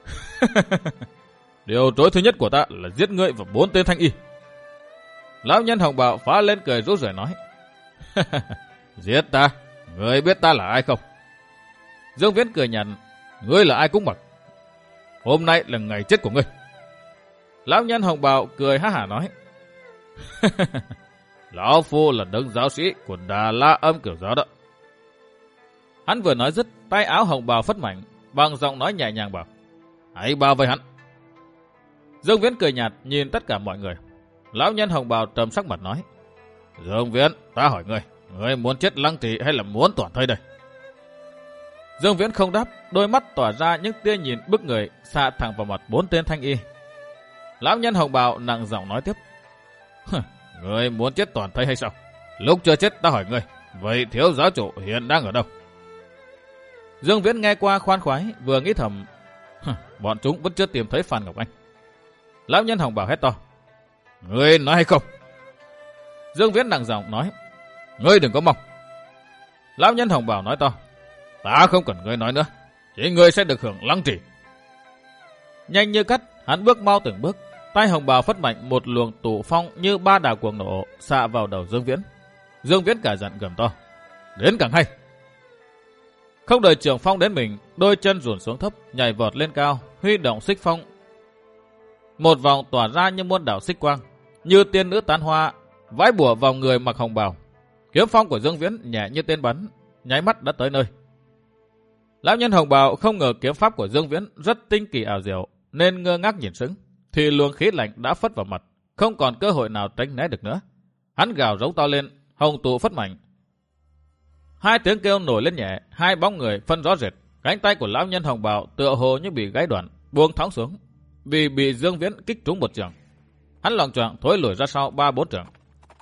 Điều tối thứ nhất của ta là giết ngươi và bốn tên thanh y. Lão nhân hồng bào phá lên cười rũ rượi nói, giết ta, ngươi biết ta là ai không? Dương Viễn cười nhạt, ngươi là ai cũng mặc. Hôm nay là ngày chết của ngươi. Lão nhân hồng bào cười ha hả nói, lão phu là đấng giáo sĩ của Đà La Âm Cửu giáo đó. Hắn vừa nói dứt, tay áo hồng bào phất mạnh, bằng giọng nói nhẹ nhàng bảo, hãy bao vây hắn. Dương Viễn cười nhạt nhìn tất cả mọi người. Lão nhân hồng bào trầm sắc mặt nói, Dương Viễn, ta hỏi ngươi, ngươi muốn chết lăng trì hay là muốn toàn thây đây? Dương Viễn không đáp, đôi mắt tỏa ra những tia nhìn bức người, xạ thẳng vào mặt bốn tên thanh y. Lão nhân hồng bào nặng giọng nói tiếp, ngươi muốn chết toàn thây hay sao? Lúc chưa chết ta hỏi ngươi, vậy thiếu giáo chủ hiện đang ở đâu? Dương Viễn nghe qua khoan khoái, vừa nghĩ thầm, bọn chúng vẫn chưa tìm thấy Phan Ngọc Anh. Lão nhân hồng bào hét to, ngươi nói hay không? Dương Viễn nặng giọng nói, ngươi đừng có mong. Lão nhân hồng bào nói to, ta không cần ngươi nói nữa, chỉ ngươi sẽ được hưởng lăng trì. Nhanh như cắt, hắn bước mau từng bước, tay hồng bào phất mạnh một luồng tụ phong như ba đào cuồng nổ xạ vào đầu Dương Viễn. Dương Viễn cả giận gầm to, đến càng hay. Không đợi trường phong đến mình, đôi chân ruồn xuống thấp, nhảy vọt lên cao, huy động xích phong. Một vòng tỏa ra như muôn đạo xích quang, như tiên nữ tán hoa, vãi bùa vào người mặc hồng bào. Kiếm phong của Dương Viễn nhẹ như tên bắn, nháy mắt đã tới nơi. Lão nhân hồng bào không ngờ kiếm pháp của Dương Viễn rất tinh kỳ ảo diệu, nên ngơ ngác nhìn sững, thì luồng khí lạnh đã phất vào mặt, không còn cơ hội nào tránh né được nữa. Hắn gào rống to lên, hồng tụ phất mạnh. Hai tiếng kêu nổi lên nhẹ, hai bóng người phân rõ rệt, cánh tay của lão nhân hồng bào tựa hồ như bị gãy đoạn, buông thõng xuống, vì bị Dương Viễn kích trúng một trường. Hắn loạng choạng thối lùi ra sau ba bốn trường.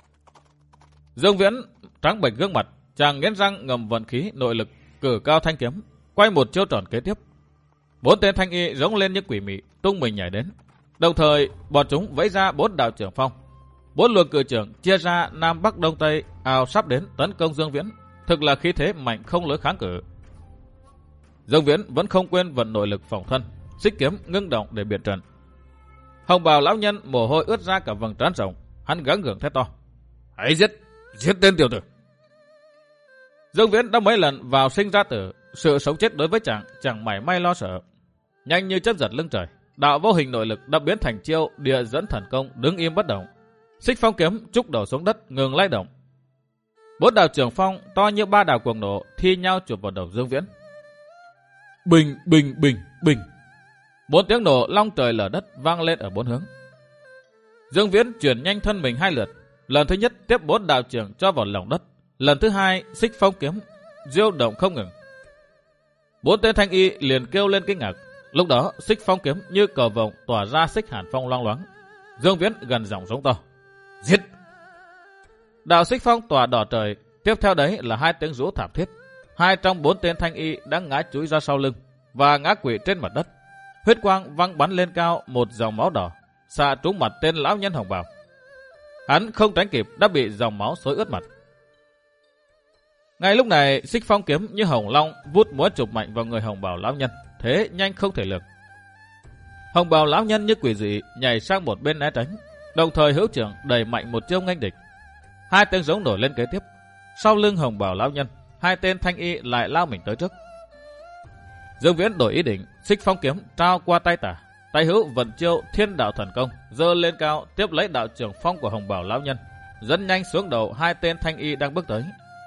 Dương Viễn trắng bệch gương mặt, chàng nghiến răng ngầm vận khí nội lực, cử cao thanh kiếm, quay một chiêu tròn kế tiếp. Bốn tên thanh y rống lên như quỷ mị, tung mình nhảy đến. Đồng thời, bọn chúng vẫy ra bốn đạo trưởng phong. Bốn luồng cử trưởng chia ra nam bắc đông tây, ào sắp đến tấn công Dương Viễn. Thực là khí thế mạnh không lối kháng cự. Dương Viễn vẫn không quên vận nội lực phòng thân, xích kiếm ngưng động để biện trận. Hồng bào lão nhân mồ hôi ướt ra cả vầng trán rộng, hắn gắng gượng thét to, hãy giết, giết tên tiểu tử. Dương Viễn đã mấy lần vào sinh ra tử, sự sống chết đối với chàng chẳng mảy may lo sợ. Nhanh như chớp giật lưng trời, đạo vô hình nội lực đã biến thành chiêu địa dẫn thần công, đứng im bất động. Xích phong kiếm trúc đầu xuống đất, ngừng lay động. Bốn đạo trường phong to như ba đào cuồng nổ thi nhau chụp vào đầu Dương Viễn. Bình, bình, bình, bình. Bốn tiếng nổ long trời lở đất vang lên ở bốn hướng. Dương Viễn chuyển nhanh thân mình hai lượt. Lần thứ nhất tiếp bốn đạo trường cho vào lòng đất. Lần thứ hai xích phong kiếm diêu động không ngừng. Bốn tên thanh y liền kêu lên kinh ngạc. Lúc đó xích phong kiếm như cờ vồng tỏa ra xích hàn phong loang loáng. Dương Viễn gần giọng giống to, giết. Đạo xích phong tỏa đỏ trời, tiếp theo đấy là hai tiếng rú thảm thiết. Hai trong bốn tên thanh y đã ngã chúi ra sau lưng và ngã quỵ trên mặt đất. Huyết quang văng bắn lên cao một dòng máu đỏ, xạ trúng mặt tên lão nhân hồng bào. Hắn không tránh kịp đã bị dòng máu xối ướt mặt. Ngay lúc này, Xích Phong kiếm như hồng long vút múa chụp mạnh vào người hồng bào lão nhân, thế nhanh không thể lường. Hồng bào lão nhân như quỷ dị nhảy sang một bên né tránh, đồng thời hữu trưởng đẩy mạnh một chiêu nghênh địch. Hai tiếng giống nổi lên kế tiếp. Sau lưng hồng bào lão nhân, hai tên thanh y lại lao mình tới trước. Dương Viễn đổi ý định, Xích Phong kiếm trao qua tay tả, tay hữu vận chiêu Thiên Đạo Thần Công, giơ lên cao tiếp lấy đạo trưởng phong của hồng bào lão nhân, dẫn nhanh xuống đầu hai tên thanh y đang bước tới.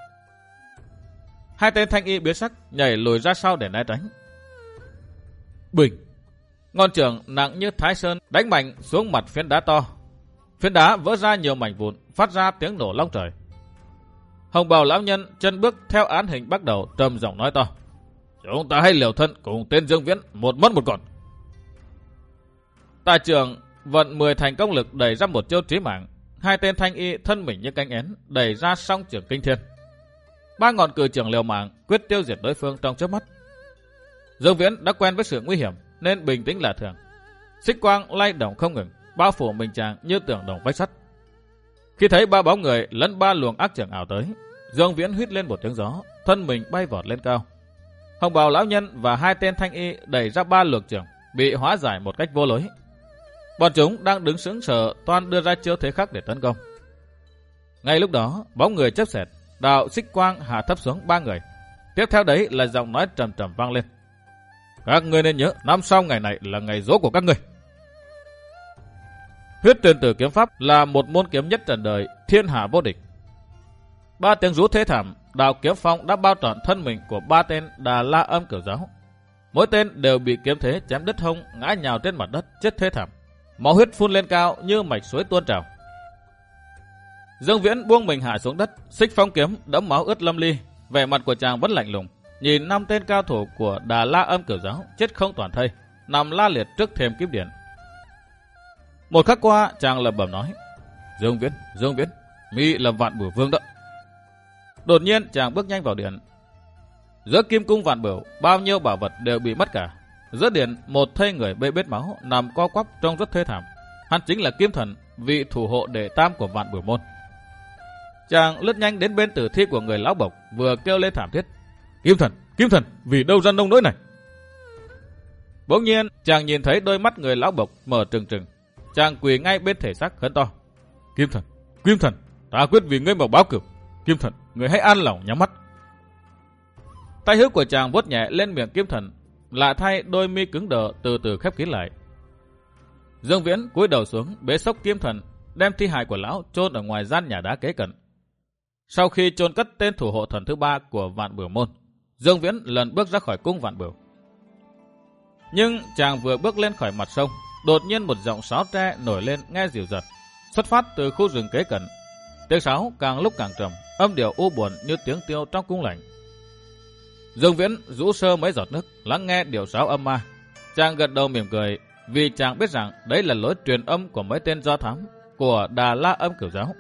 Hai tên thanh y biến sắc, nhảy lùi ra sau để né tránh. Bình, ngọn trưởng nặng như Thái Sơn đánh mạnh xuống mặt phiến đá to. Phiến đá vỡ ra nhiều mảnh vụn, phát ra tiếng nổ long trời. Hồng bào lão nhân chân bước theo án hình bắt đầu, trầm giọng nói to: chúng ta hãy liều thân cùng tên Dương Viễn, một mất một còn. Tài trưởng vận mười thành công lực đẩy ra một chiêu trí mạng. Hai tên thanh y thân mình như cánh én đẩy ra song trưởng kinh thiên. Ba ngọn cử trưởng liều mạng quyết tiêu diệt đối phương trong chớp mắt. Dương Viễn đã quen với sự nguy hiểm nên bình tĩnh là thường. Xích quang lay động không ngừng, bao phủ mình chàng như tường đồng vách sắt. Khi thấy ba bóng người lẫn ba luồng ác trưởng ảo tới, Dương Viễn huýt lên một tiếng gió, thân mình bay vọt lên cao. Hồng bào lão nhân và hai tên thanh y đẩy ra ba lược trưởng, bị hóa giải một cách vô lối. Bọn chúng đang đứng sững sờ, toan đưa ra chiêu thế khác để tấn công. Ngay lúc đó, bóng người chớp xẹt, đạo xích quang hạ thấp xuống ba người. Tiếp theo đấy là giọng nói trầm trầm vang lên: các ngươi nên nhớ, năm sau ngày này là ngày giỗ của các ngươi. Huyết Truyền Tử kiếm pháp là một môn kiếm nhất trần đời, thiên hạ vô địch. Ba tiếng rú thế thảm, đạo kiếm phong đã bao trọn thân mình của ba tên Đà La Âm Cửu giáo. Mỗi tên đều bị kiếm thế chém đứt hông, ngã nhào trên mặt đất chết thế thảm. Máu huyết phun lên cao như mạch suối tuôn trào. Dương Viễn buông mình hạ xuống đất, Xích Phong kiếm đẫm máu ướt lâm ly, vẻ mặt của chàng vẫn lạnh lùng, nhìn năm tên cao thủ của Đà La Âm Cửu giáo chết không toàn thây, nằm la liệt trước thềm kim điện. Một khắc qua, chàng lẩm bẩm nói: Dương Viễn, Dương Viễn, mi là Vạn Bửu Vương đó. Đột nhiên chàng bước nhanh vào điện. Giữa kim cung Vạn Bửu, bao nhiêu bảo vật đều bị mất cả. Giữa điện, một thây người bê bết máu nằm co quắp trông rất thê thảm. Hắn chính là Kim Thần, vị thủ hộ đệ tam của Vạn Bửu môn. Chàng lướt nhanh đến bên tử thi của người lão bộc, vừa kêu lên thảm thiết: Kim Thần, Kim Thần, vì đâu ra nông nỗi này? Bỗng nhiên chàng nhìn thấy đôi mắt người lão bộc mở trừng trừng. Chàng quỳ ngay bên thể xác khấn to: Kim Thần, Kim Thần, ta quyết vì ngươi mà báo cửu. Kim Thần, người hãy an lòng nhắm mắt. Tay hữu của chàng vuốt nhẹ lên miệng Kim Thần, lạ thay đôi mi cứng đờ từ từ khép kín lại. Dương Viễn cúi đầu xuống bế xốc Kim Thần, đem thi hài của lão chôn ở ngoài gian nhà đá kế cận. Sau khi chôn cất tên thủ hộ thần thứ ba của Vạn Bửu môn, Dương Viễn lần bước ra khỏi cung Vạn Bửu. Nhưng chàng vừa bước lên khỏi mặt sông, đột nhiên một giọng sáo tre nổi lên nghe dịu dật, xuất phát từ khu rừng kế cận. Tiếng sáo càng lúc càng trầm, âm điệu u buồn như tiếng tiêu trong cung lạnh. Dương Viễn rũ sơ mấy giọt nước, lắng nghe điệu sáo âm ma. Chàng gật đầu mỉm cười, vì chàng biết rằng đấy là lối truyền âm của mấy tên do thám của Đà La Âm Cửu giáo.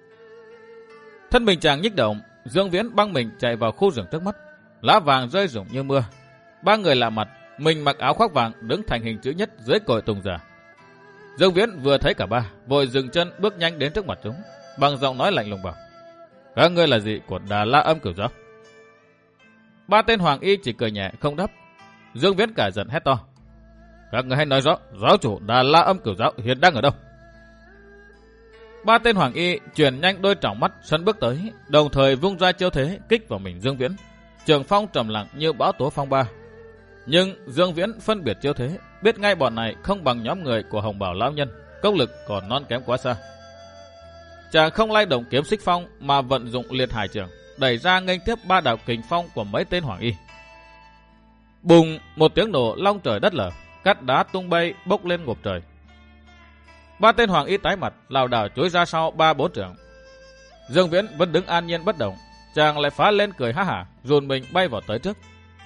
Thân mình chàng nhích động, Dương Viễn băng mình chạy vào khu rừng trước mắt. Lá vàng rơi rụng như mưa. Ba người lạ mặt, mình mặc áo khoác vàng đứng thành hình chữ nhất dưới cội tùng giả. Dương Viễn vừa thấy cả ba, vội dừng chân bước nhanh đến trước mặt chúng, bằng giọng nói lạnh lùng bảo: Các ngươi là gì của Đà La Âm Cửu giáo? Ba tên hoàng y chỉ cười nhẹ không đáp. Dương Viễn cả giận hét to: Các ngươi hãy nói rõ, giáo chủ Đà La Âm Cửu giáo hiện đang ở đâu? Ba tên hoàng y chuyển nhanh đôi tròng mắt sân bước tới, đồng thời vung ra chiêu thế kích vào mình Dương Viễn. Trường phong trầm lặng như bão tố phong ba. Nhưng Dương Viễn phân biệt chiêu thế, biết ngay bọn này không bằng nhóm người của Hồng Bảo lão nhân, công lực còn non kém quá xa. Chàng không lay động kiếm xích phong mà vận dụng liệt hải trường, đẩy ra nghênh tiếp ba đạo kình phong của mấy tên hoàng y. Bùng, một tiếng nổ long trời đất lở, cát đá tung bay bốc lên ngộp trời. Ba tên hoàng y tái mặt, lảo đảo chối ra sau ba bốn trượng. Dương Viễn vẫn đứng an nhiên bất động, chàng lại phá lên cười ha hả, dồn mình bay vào tới trước.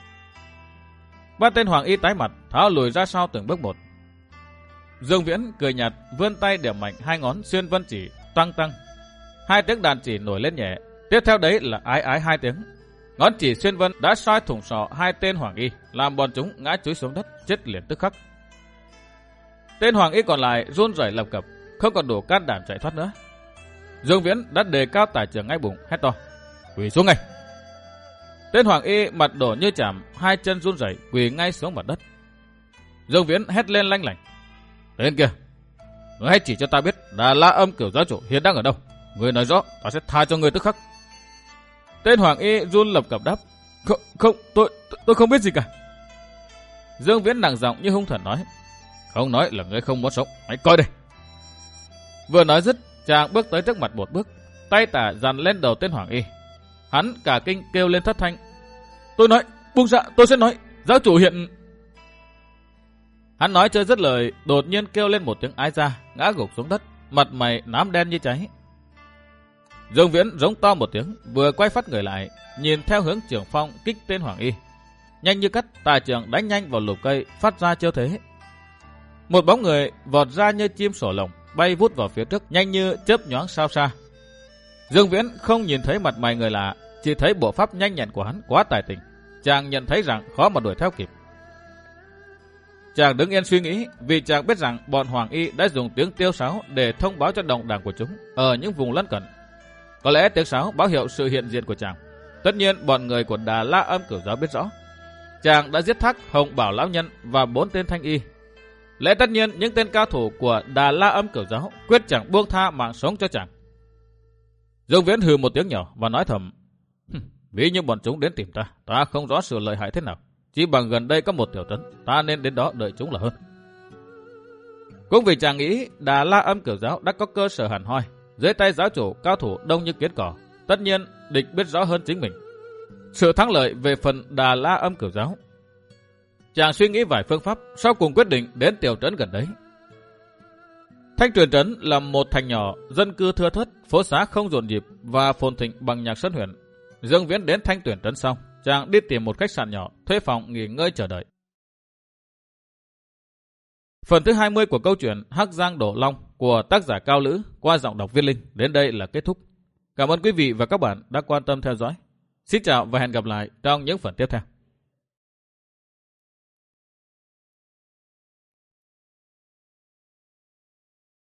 Ba tên hoàng y tái mặt, tháo lùi ra sau từng bước một. Dương Viễn cười nhạt, vươn tay điểm mạnh hai ngón xuyên vân chỉ, tăng tăng. Hai tiếng đàn chỉ nổi lên nhẹ, tiếp theo đấy là ái ái hai tiếng. Ngón chỉ xuyên vân đã soi thủng sọ hai tên hoàng y, làm bọn chúng ngã chúi xuống đất, chết liền tức khắc. Tên hoàng y còn lại run rẩy lập cập, không còn đủ can đảm chạy thoát nữa. Dương Viễn đã đề cao tài trưởng ngay bụng, hét to: "Quỳ xuống ngay!" Tên hoàng y mặt đổ như chàm, hai chân run rẩy quỳ ngay xuống mặt đất. Dương Viễn hét lên lanh lảnh: "Tên kia, ngươi hãy chỉ cho ta biết Đà La Âm Cửu giáo chủ hiện đang ở đâu. Ngươi nói rõ, ta sẽ tha cho ngươi tức khắc." Tên hoàng y run lập cập đáp: Không, không, tôi, tôi không biết gì cả." Dương Viễn nặng giọng như hung thần nói: "Không nói là ngươi không muốn sống, hãy coi đây." Vừa nói dứt, chàng bước tới trước mặt một bước, tay tả dàn lên đầu tên hoàng y. Hắn cả kinh kêu lên thất thanh: "Tôi nói, buông ra, tôi sẽ nói, giáo chủ hiện..." Hắn nói chưa dứt lời, đột nhiên kêu lên một tiếng ái ra, ngã gục xuống đất, mặt mày nám đen như cháy. Dương Viễn giống to một tiếng, vừa quay phát người lại, nhìn theo hướng Trường Phong kích tên hoàng y. Nhanh như cắt, tài trưởng đánh nhanh vào lùm cây, phát ra chiêu thế. Một bóng người vọt ra như chim sổ lồng, bay vút vào phía trước, nhanh như chớp nhoáng sao xa. Dương Viễn không nhìn thấy mặt mày người lạ, chỉ thấy bộ pháp nhanh nhẹn của hắn quá tài tình. Chàng nhận thấy rằng khó mà đuổi theo kịp. Chàng đứng yên suy nghĩ, vì chàng biết rằng bọn hoàng y đã dùng tiếng tiêu sáo để thông báo cho đồng đảng của chúng ở những vùng lân cận. Có lẽ tiếng sáo báo hiệu sự hiện diện của chàng. Tất nhiên bọn người của Đà La Âm Cửu giáo biết rõ chàng đã giết Thác, Hồng Bảo lão nhân và bốn tên thanh y. Lẽ tất nhiên những tên cao thủ của Đà La Âm Cửu giáo quyết chẳng buông tha mạng sống cho chàng. Dương Viễn hừ một tiếng nhỏ và nói thầm: "Ví như bọn chúng đến tìm ta, ta không rõ sự lợi hại thế nào, chỉ bằng gần đây có một tiểu trấn, ta nên đến đó đợi chúng là hơn." Cũng vì chàng nghĩ Đà La Âm Cửu giáo đã có cơ sở hẳn hoi, dưới tay giáo chủ cao thủ đông như kiến cỏ, tất nhiên địch biết rõ hơn chính mình. Sự thắng lợi về phần Đà La Âm Cửu giáo. Chàng suy nghĩ vài phương pháp, sau cùng quyết định đến tiểu trấn gần đấy. Thanh Tuyền trấn là một thành nhỏ, dân cư thưa thớt, phố xá không dồn dịp và phồn thịnh bằng nhạc sân huyền. Dương Viễn đến Thanh Tuyền trấn xong, chàng đi tìm một khách sạn nhỏ, thuê phòng nghỉ ngơi chờ đợi. Phần thứ hai mươi của câu chuyện Hắc Giang Đổ Long của tác giả Cao Lữ qua giọng đọc Viết Linh đến đây là kết thúc. Cảm ơn quý vị và các bạn đã quan tâm theo dõi. Xin chào và hẹn gặp lại trong những phần tiếp theo.